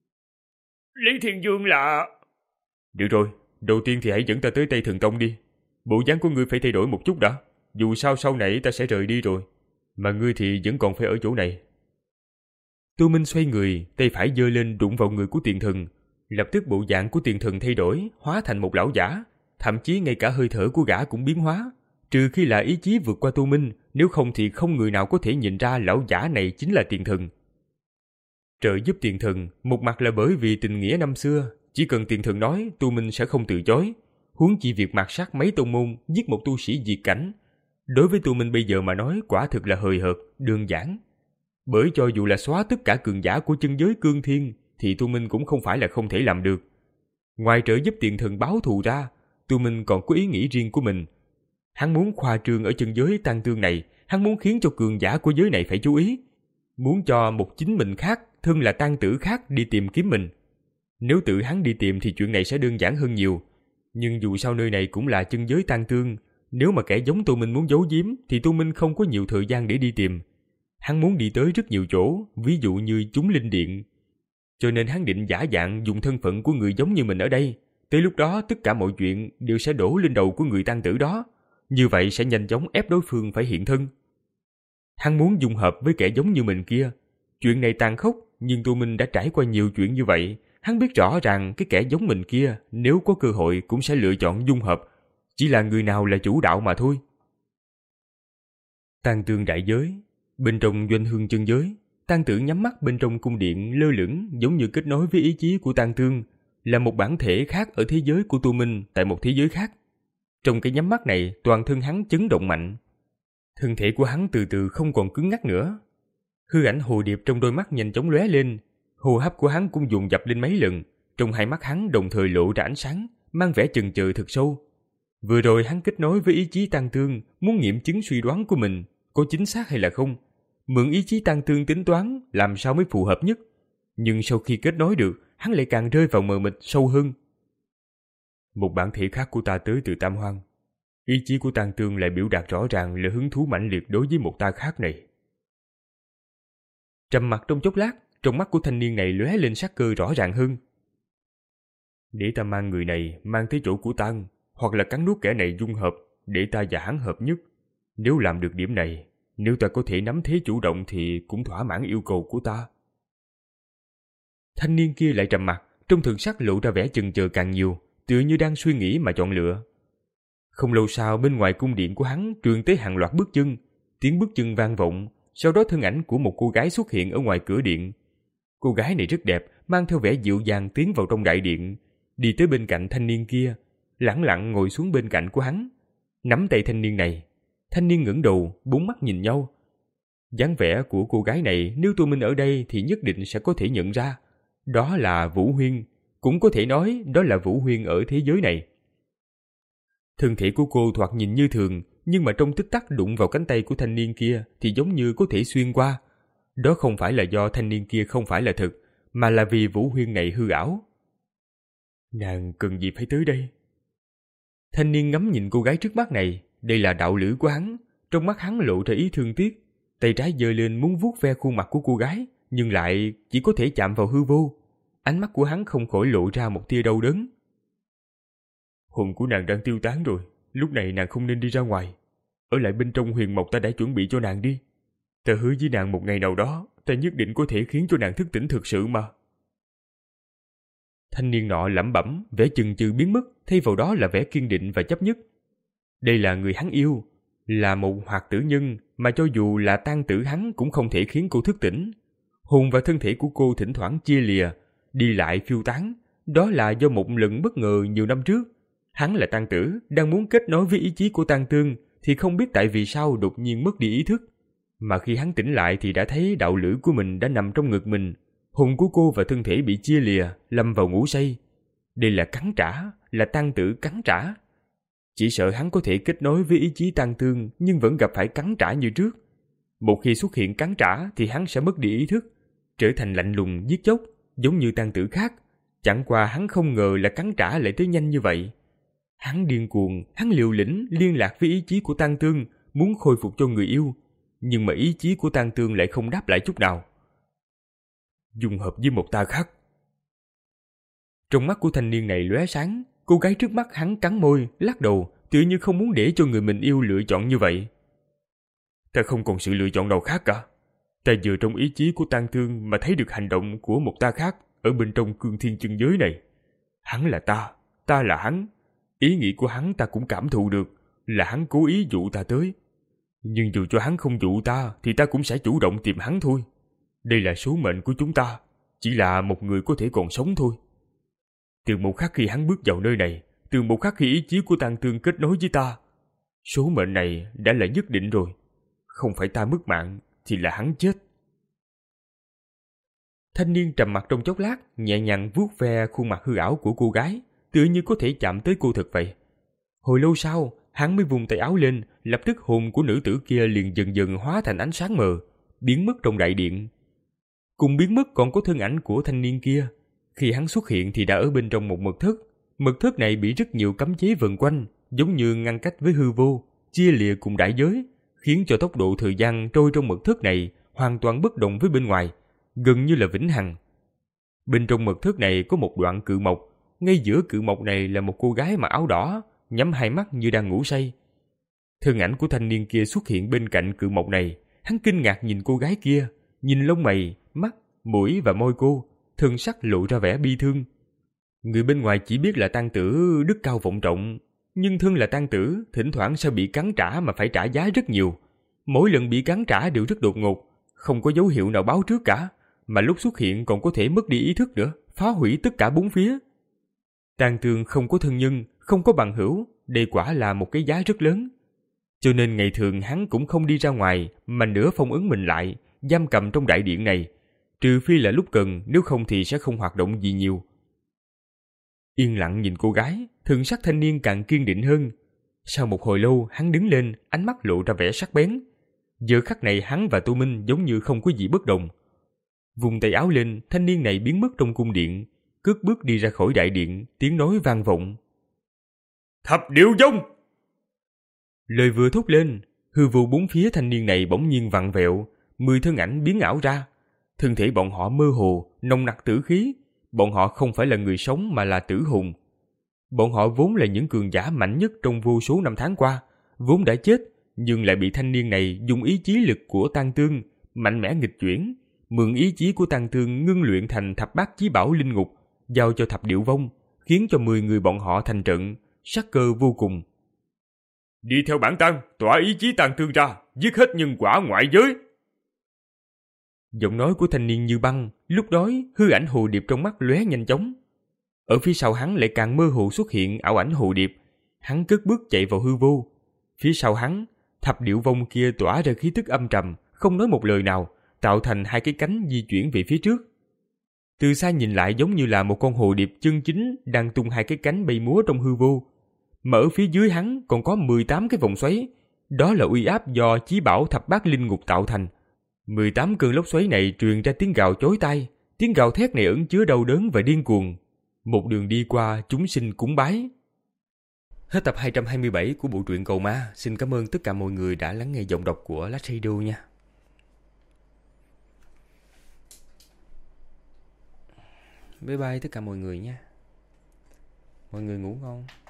S3: Lý Thiên Dương là...
S2: Được rồi, đầu tiên thì hãy dẫn ta tới Tây Thần Tông đi. Bộ dáng của ngươi phải thay đổi một chút đã, dù sao sau này ta sẽ rời đi rồi, mà ngươi thì vẫn còn phải ở chỗ này. Tô Minh xoay người, tay phải giơ lên đụng vào người của Tiền Thần. Lập tức bộ dạng của Tiền Thần thay đổi, hóa thành một lão giả, thậm chí ngay cả hơi thở của gã cũng biến hóa. Trừ khi là ý chí vượt qua Tô Minh, nếu không thì không người nào có thể nhìn ra lão giả này chính là Tiền Thần. Trợ giúp Tiền Thần, một mặt là bởi vì tình nghĩa năm xưa, chỉ cần Tiền Thần nói, Tô Minh sẽ không từ chối. Huống chi việc mạt sát mấy tông môn, giết một tu sĩ diệt cảnh, đối với Tô Minh bây giờ mà nói quả thực là hời hợt, đơn giản. Bởi cho dù là xóa tất cả cường giả của chân giới Cương Thiên, thì Tô Minh cũng không phải là không thể làm được. Ngoài trợ giúp Tiền Thần báo thù ra, Tô Minh còn có ý nghĩ riêng của mình. Hắn muốn khoa trương ở chân giới tang thương này, hắn muốn khiến cho cường giả của giới này phải chú ý, muốn cho một chính mình khác, thân là tang tử khác đi tìm kiếm mình. Nếu tự hắn đi tìm thì chuyện này sẽ đơn giản hơn nhiều. Nhưng dù sao nơi này cũng là chân giới tang thương, nếu mà kẻ giống Tô Minh muốn giấu giếm thì Tô Minh không có nhiều thời gian để đi tìm. Hắn muốn đi tới rất nhiều chỗ, ví dụ như chúng linh điện. Cho nên hắn định giả dạng dùng thân phận của người giống như mình ở đây, tới lúc đó tất cả mọi chuyện đều sẽ đổ lên đầu của người tang tử đó. Như vậy sẽ nhanh chóng ép đối phương phải hiện thân. Hắn muốn dung hợp với kẻ giống như mình kia. Chuyện này tàn khốc, nhưng Tô Minh đã trải qua nhiều chuyện như vậy. Hắn biết rõ ràng cái kẻ giống mình kia nếu có cơ hội cũng sẽ lựa chọn dung hợp. Chỉ là người nào là chủ đạo mà thôi. Tang tương đại giới. Bên trong doanh hương chân giới, tang tử nhắm mắt bên trong cung điện lơ lửng giống như kết nối với ý chí của tang tương, là một bản thể khác ở thế giới của Tô Minh tại một thế giới khác. Trong cái nhắm mắt này, toàn thân hắn chấn động mạnh. Thân thể của hắn từ từ không còn cứng ngắc nữa. Hư ảnh hồ điệp trong đôi mắt nhanh chóng lóe lên, hô hấp của hắn cũng dồn dập lên mấy lần, trong hai mắt hắn đồng thời lộ ra ánh sáng, mang vẻ chần chừ thật sâu. Vừa rồi hắn kết nối với ý chí tang tương, muốn nghiệm chứng suy đoán của mình có chính xác hay là không. Mượn ý chí tang tương tính toán làm sao mới phù hợp nhất. Nhưng sau khi kết nối được, hắn lại càng rơi vào mờ mịt sâu hơn. Một bản thể khác của ta tới từ Tam Hoang. Ý chí của tang tương lại biểu đạt rõ ràng là hứng thú mãnh liệt đối với một ta khác này. Trầm mặc trong chốc lát, trong mắt của thanh niên này lóe lên sắc cơ rõ ràng hơn. Để ta mang người này mang tới chỗ của Tang, hoặc là cắn nuốt kẻ này dung hợp, để ta và hắn hợp nhất. Nếu làm được điểm này, nếu ta có thể nắm thế chủ động thì cũng thỏa mãn yêu cầu của ta. Thanh niên kia lại trầm mặc, trong thần sắc lộ ra vẻ chần chờ càng nhiều, tựa như đang suy nghĩ mà chọn lựa. Không lâu sau, bên ngoài cung điện của hắn truyền tới hàng loạt bước chân, tiếng bước chân vang vọng, sau đó thân ảnh của một cô gái xuất hiện ở ngoài cửa điện. Cô gái này rất đẹp, mang theo vẻ dịu dàng tiến vào trong đại điện, đi tới bên cạnh thanh niên kia, lẳng lặng ngồi xuống bên cạnh của hắn, nắm tay thanh niên này. Thanh niên ngẩng đầu, bốn mắt nhìn nhau. Dáng vẻ của cô gái này nếu Tô Minh ở đây thì nhất định sẽ có thể nhận ra. Đó là Vũ Huyên, cũng có thể nói đó là Vũ Huyên ở thế giới này. Thân thể của cô thoạt nhìn như thường, nhưng mà trong tích tắc đụng vào cánh tay của thanh niên kia thì giống như có thể xuyên qua. Đó không phải là do thanh niên kia không phải là thực, mà là vì Vũ Huyên này hư ảo. Nàng cần gì phải tới đây? Thanh niên ngắm nhìn cô gái trước mắt này, đây là đạo lữ của hắn. Trong mắt hắn lộ ra ý thương tiếc, tay trái giơ lên muốn vuốt ve khuôn mặt của cô gái, nhưng lại chỉ có thể chạm vào hư vô. Ánh mắt của hắn không khỏi lộ ra một tia đau đớn. Hồn của nàng đang tiêu tán rồi, lúc này nàng không nên đi ra ngoài. Ở lại bên trong huyền mộc ta đã chuẩn bị cho nàng đi. Ta hứa với nàng một ngày nào đó, ta nhất định có thể khiến cho nàng thức tỉnh thực sự mà. Thanh niên nọ lẩm bẩm, vẻ chần chừ biến mất, thay vào đó là vẻ kiên định và chấp nhất. Đây là người hắn yêu, là một hoạt tử nhân mà cho dù là tang tử hắn cũng không thể khiến cô thức tỉnh. Hồn và thân thể của cô thỉnh thoảng chia lìa, đi lại phiêu tán. Đó là do một lần bất ngờ nhiều năm trước. Hắn là tang tử, đang muốn kết nối với ý chí của tang tương, thì không biết tại vì sao đột nhiên mất đi ý thức. Mà khi hắn tỉnh lại thì đã thấy đạo lữ của mình đã nằm trong ngực mình. Hồn của cô và thân thể bị chia lìa, lâm vào ngủ say. Đây là cắn trả, là tang tử cắn trả. Chỉ sợ hắn có thể kết nối với ý chí tang tương, nhưng vẫn gặp phải cắn trả như trước. Một khi xuất hiện cắn trả thì hắn sẽ mất đi ý thức, trở thành lạnh lùng giết chóc, giống như tang tử khác. Chẳng qua hắn không ngờ là cắn trả lại tới nhanh như vậy. Hắn điên cuồng, hắn liều lĩnh liên lạc với ý chí của tang tương, muốn khôi phục cho người yêu, nhưng mà ý chí của tang tương lại không đáp lại chút nào. Dung hợp với một ta khác. Trong mắt của thanh niên này lóe sáng, cô gái trước mắt hắn cắn môi, lắc đầu, tựa như không muốn để cho người mình yêu lựa chọn như vậy. Ta không còn sự lựa chọn nào khác cả. Ta vừa trong ý chí của tang tương mà thấy được hành động của một ta khác ở bên trong cương thiên chân giới này. Hắn là ta, ta là hắn. Ý nghĩ của hắn ta cũng cảm thụ được, là hắn cố ý dụ ta tới. Nhưng dù cho hắn không dụ ta thì ta cũng sẽ chủ động tìm hắn thôi. Đây là số mệnh của chúng ta, chỉ là một người có thể còn sống thôi. Từ một khắc khi hắn bước vào nơi này, từ một khắc khi ý chí của tang tương kết nối với ta, số mệnh này đã là nhất định rồi. Không phải ta mất mạng thì là hắn chết. Thanh niên trầm mặc trong chốc lát, nhẹ nhàng vuốt ve khuôn mặt hư ảo của cô gái, tựa như có thể chạm tới cô thật vậy. Hồi lâu sau, hắn mới vùng tay áo lên, lập tức hồn của nữ tử kia liền dần dần hóa thành ánh sáng mờ, biến mất trong đại điện. Cùng biến mất còn có thân ảnh của thanh niên kia. Khi hắn xuất hiện thì đã ở bên trong một mật thất. Mật thất này bị rất nhiều cấm chế vần quanh, giống như ngăn cách với hư vô, chia lìa cùng đại giới, khiến cho tốc độ thời gian trôi trong mật thất này hoàn toàn bất động với bên ngoài, gần như là vĩnh hằng. Bên trong mật thất này có một đoạn cự mộc, ngay giữa cự mộc này là một cô gái mặc áo đỏ, nhắm hai mắt như đang ngủ say. Thân ảnh của thanh niên kia xuất hiện bên cạnh cự mộc này. Hắn kinh ngạc nhìn cô gái kia, nhìn lông mày, mắt, mũi và môi cô, thân sắc lộ ra vẻ bi thương. Người bên ngoài chỉ biết là tang tử đức cao vọng trọng, nhưng thân là tang tử, thỉnh thoảng sẽ bị cắn trả mà phải trả giá rất nhiều. Mỗi lần bị cắn trả đều rất đột ngột, không có dấu hiệu nào báo trước cả, mà lúc xuất hiện còn có thể mất đi ý thức nữa, phá hủy tất cả bốn phía. Tang Tương không có thân nhân, không có bằng hữu, đây quả là một cái giá rất lớn. Cho nên ngày thường hắn cũng không đi ra ngoài, mà nửa phong ấn mình lại, giam cầm trong đại điện này, trừ phi là lúc cần, nếu không thì sẽ không hoạt động gì nhiều. Yên lặng nhìn cô gái, thần sắc thanh niên càng kiên định hơn. Sau một hồi lâu, hắn đứng lên, ánh mắt lộ ra vẻ sắc bén. Giờ khắc này hắn và Tô Minh giống như không có gì bất đồng. Vùng tay áo lên, thanh niên này biến mất trong cung điện, cất bước đi ra khỏi đại điện, tiếng nói vang vọng. Thập Điệu Vong! Lời vừa thốt lên, hư vô bốn phía thanh niên này bỗng nhiên vặn vẹo, mười thân ảnh biến ảo ra. Thân thể bọn họ mơ hồ, nồng nặc tử khí. Bọn họ không phải là người sống mà là tử hồn. Bọn họ vốn là những cường giả mạnh nhất trong vô số năm tháng qua, vốn đã chết, nhưng lại bị thanh niên này dùng ý chí lực của Tang Tương mạnh mẽ nghịch chuyển, mượn ý chí của Tang Tương ngưng luyện thành thập bát chí bảo linh ngục, giao cho Thập Điệu Vong, khiến cho mười người bọn họ thành trận, sắc cơ vô cùng. Đi theo bản tăng, tỏa ý chí Tang Tương ra, giết hết nhân quả ngoại giới. Giọng nói của thanh niên như băng, lúc đó hư ảnh hồ điệp trong mắt lóe nhanh chóng. Ở phía sau hắn lại càng mơ hồ xuất hiện ảo ảnh hồ điệp. Hắn cất bước chạy vào hư vô. Phía sau hắn, Thập Điệu Vong kia tỏa ra khí tức âm trầm, không nói một lời nào, tạo thành hai cái cánh di chuyển về phía trước. Từ xa nhìn lại giống như là một con hồ điệp chân chính đang tung hai cái cánh bay múa trong hư vô. Mà ở phía dưới hắn còn có mười tám cái vòng xoáy. Đó là uy áp do chí bảo thập bát linh ngục tạo thành. mười tám cơn lốc xoáy này truyền ra tiếng gào chói tai, tiếng gào thét này ẩn chứa đau đớn và điên cuồng. Một đường đi qua, chúng sinh cúng bái. Hết tập hai trăm hai mươi bảy của bộ truyện Cầu Ma. Xin cảm ơn tất cả mọi người đã lắng nghe giọng đọc của Last Radio nha. Bye bye tất cả mọi người nha. Mọi người ngủ ngon.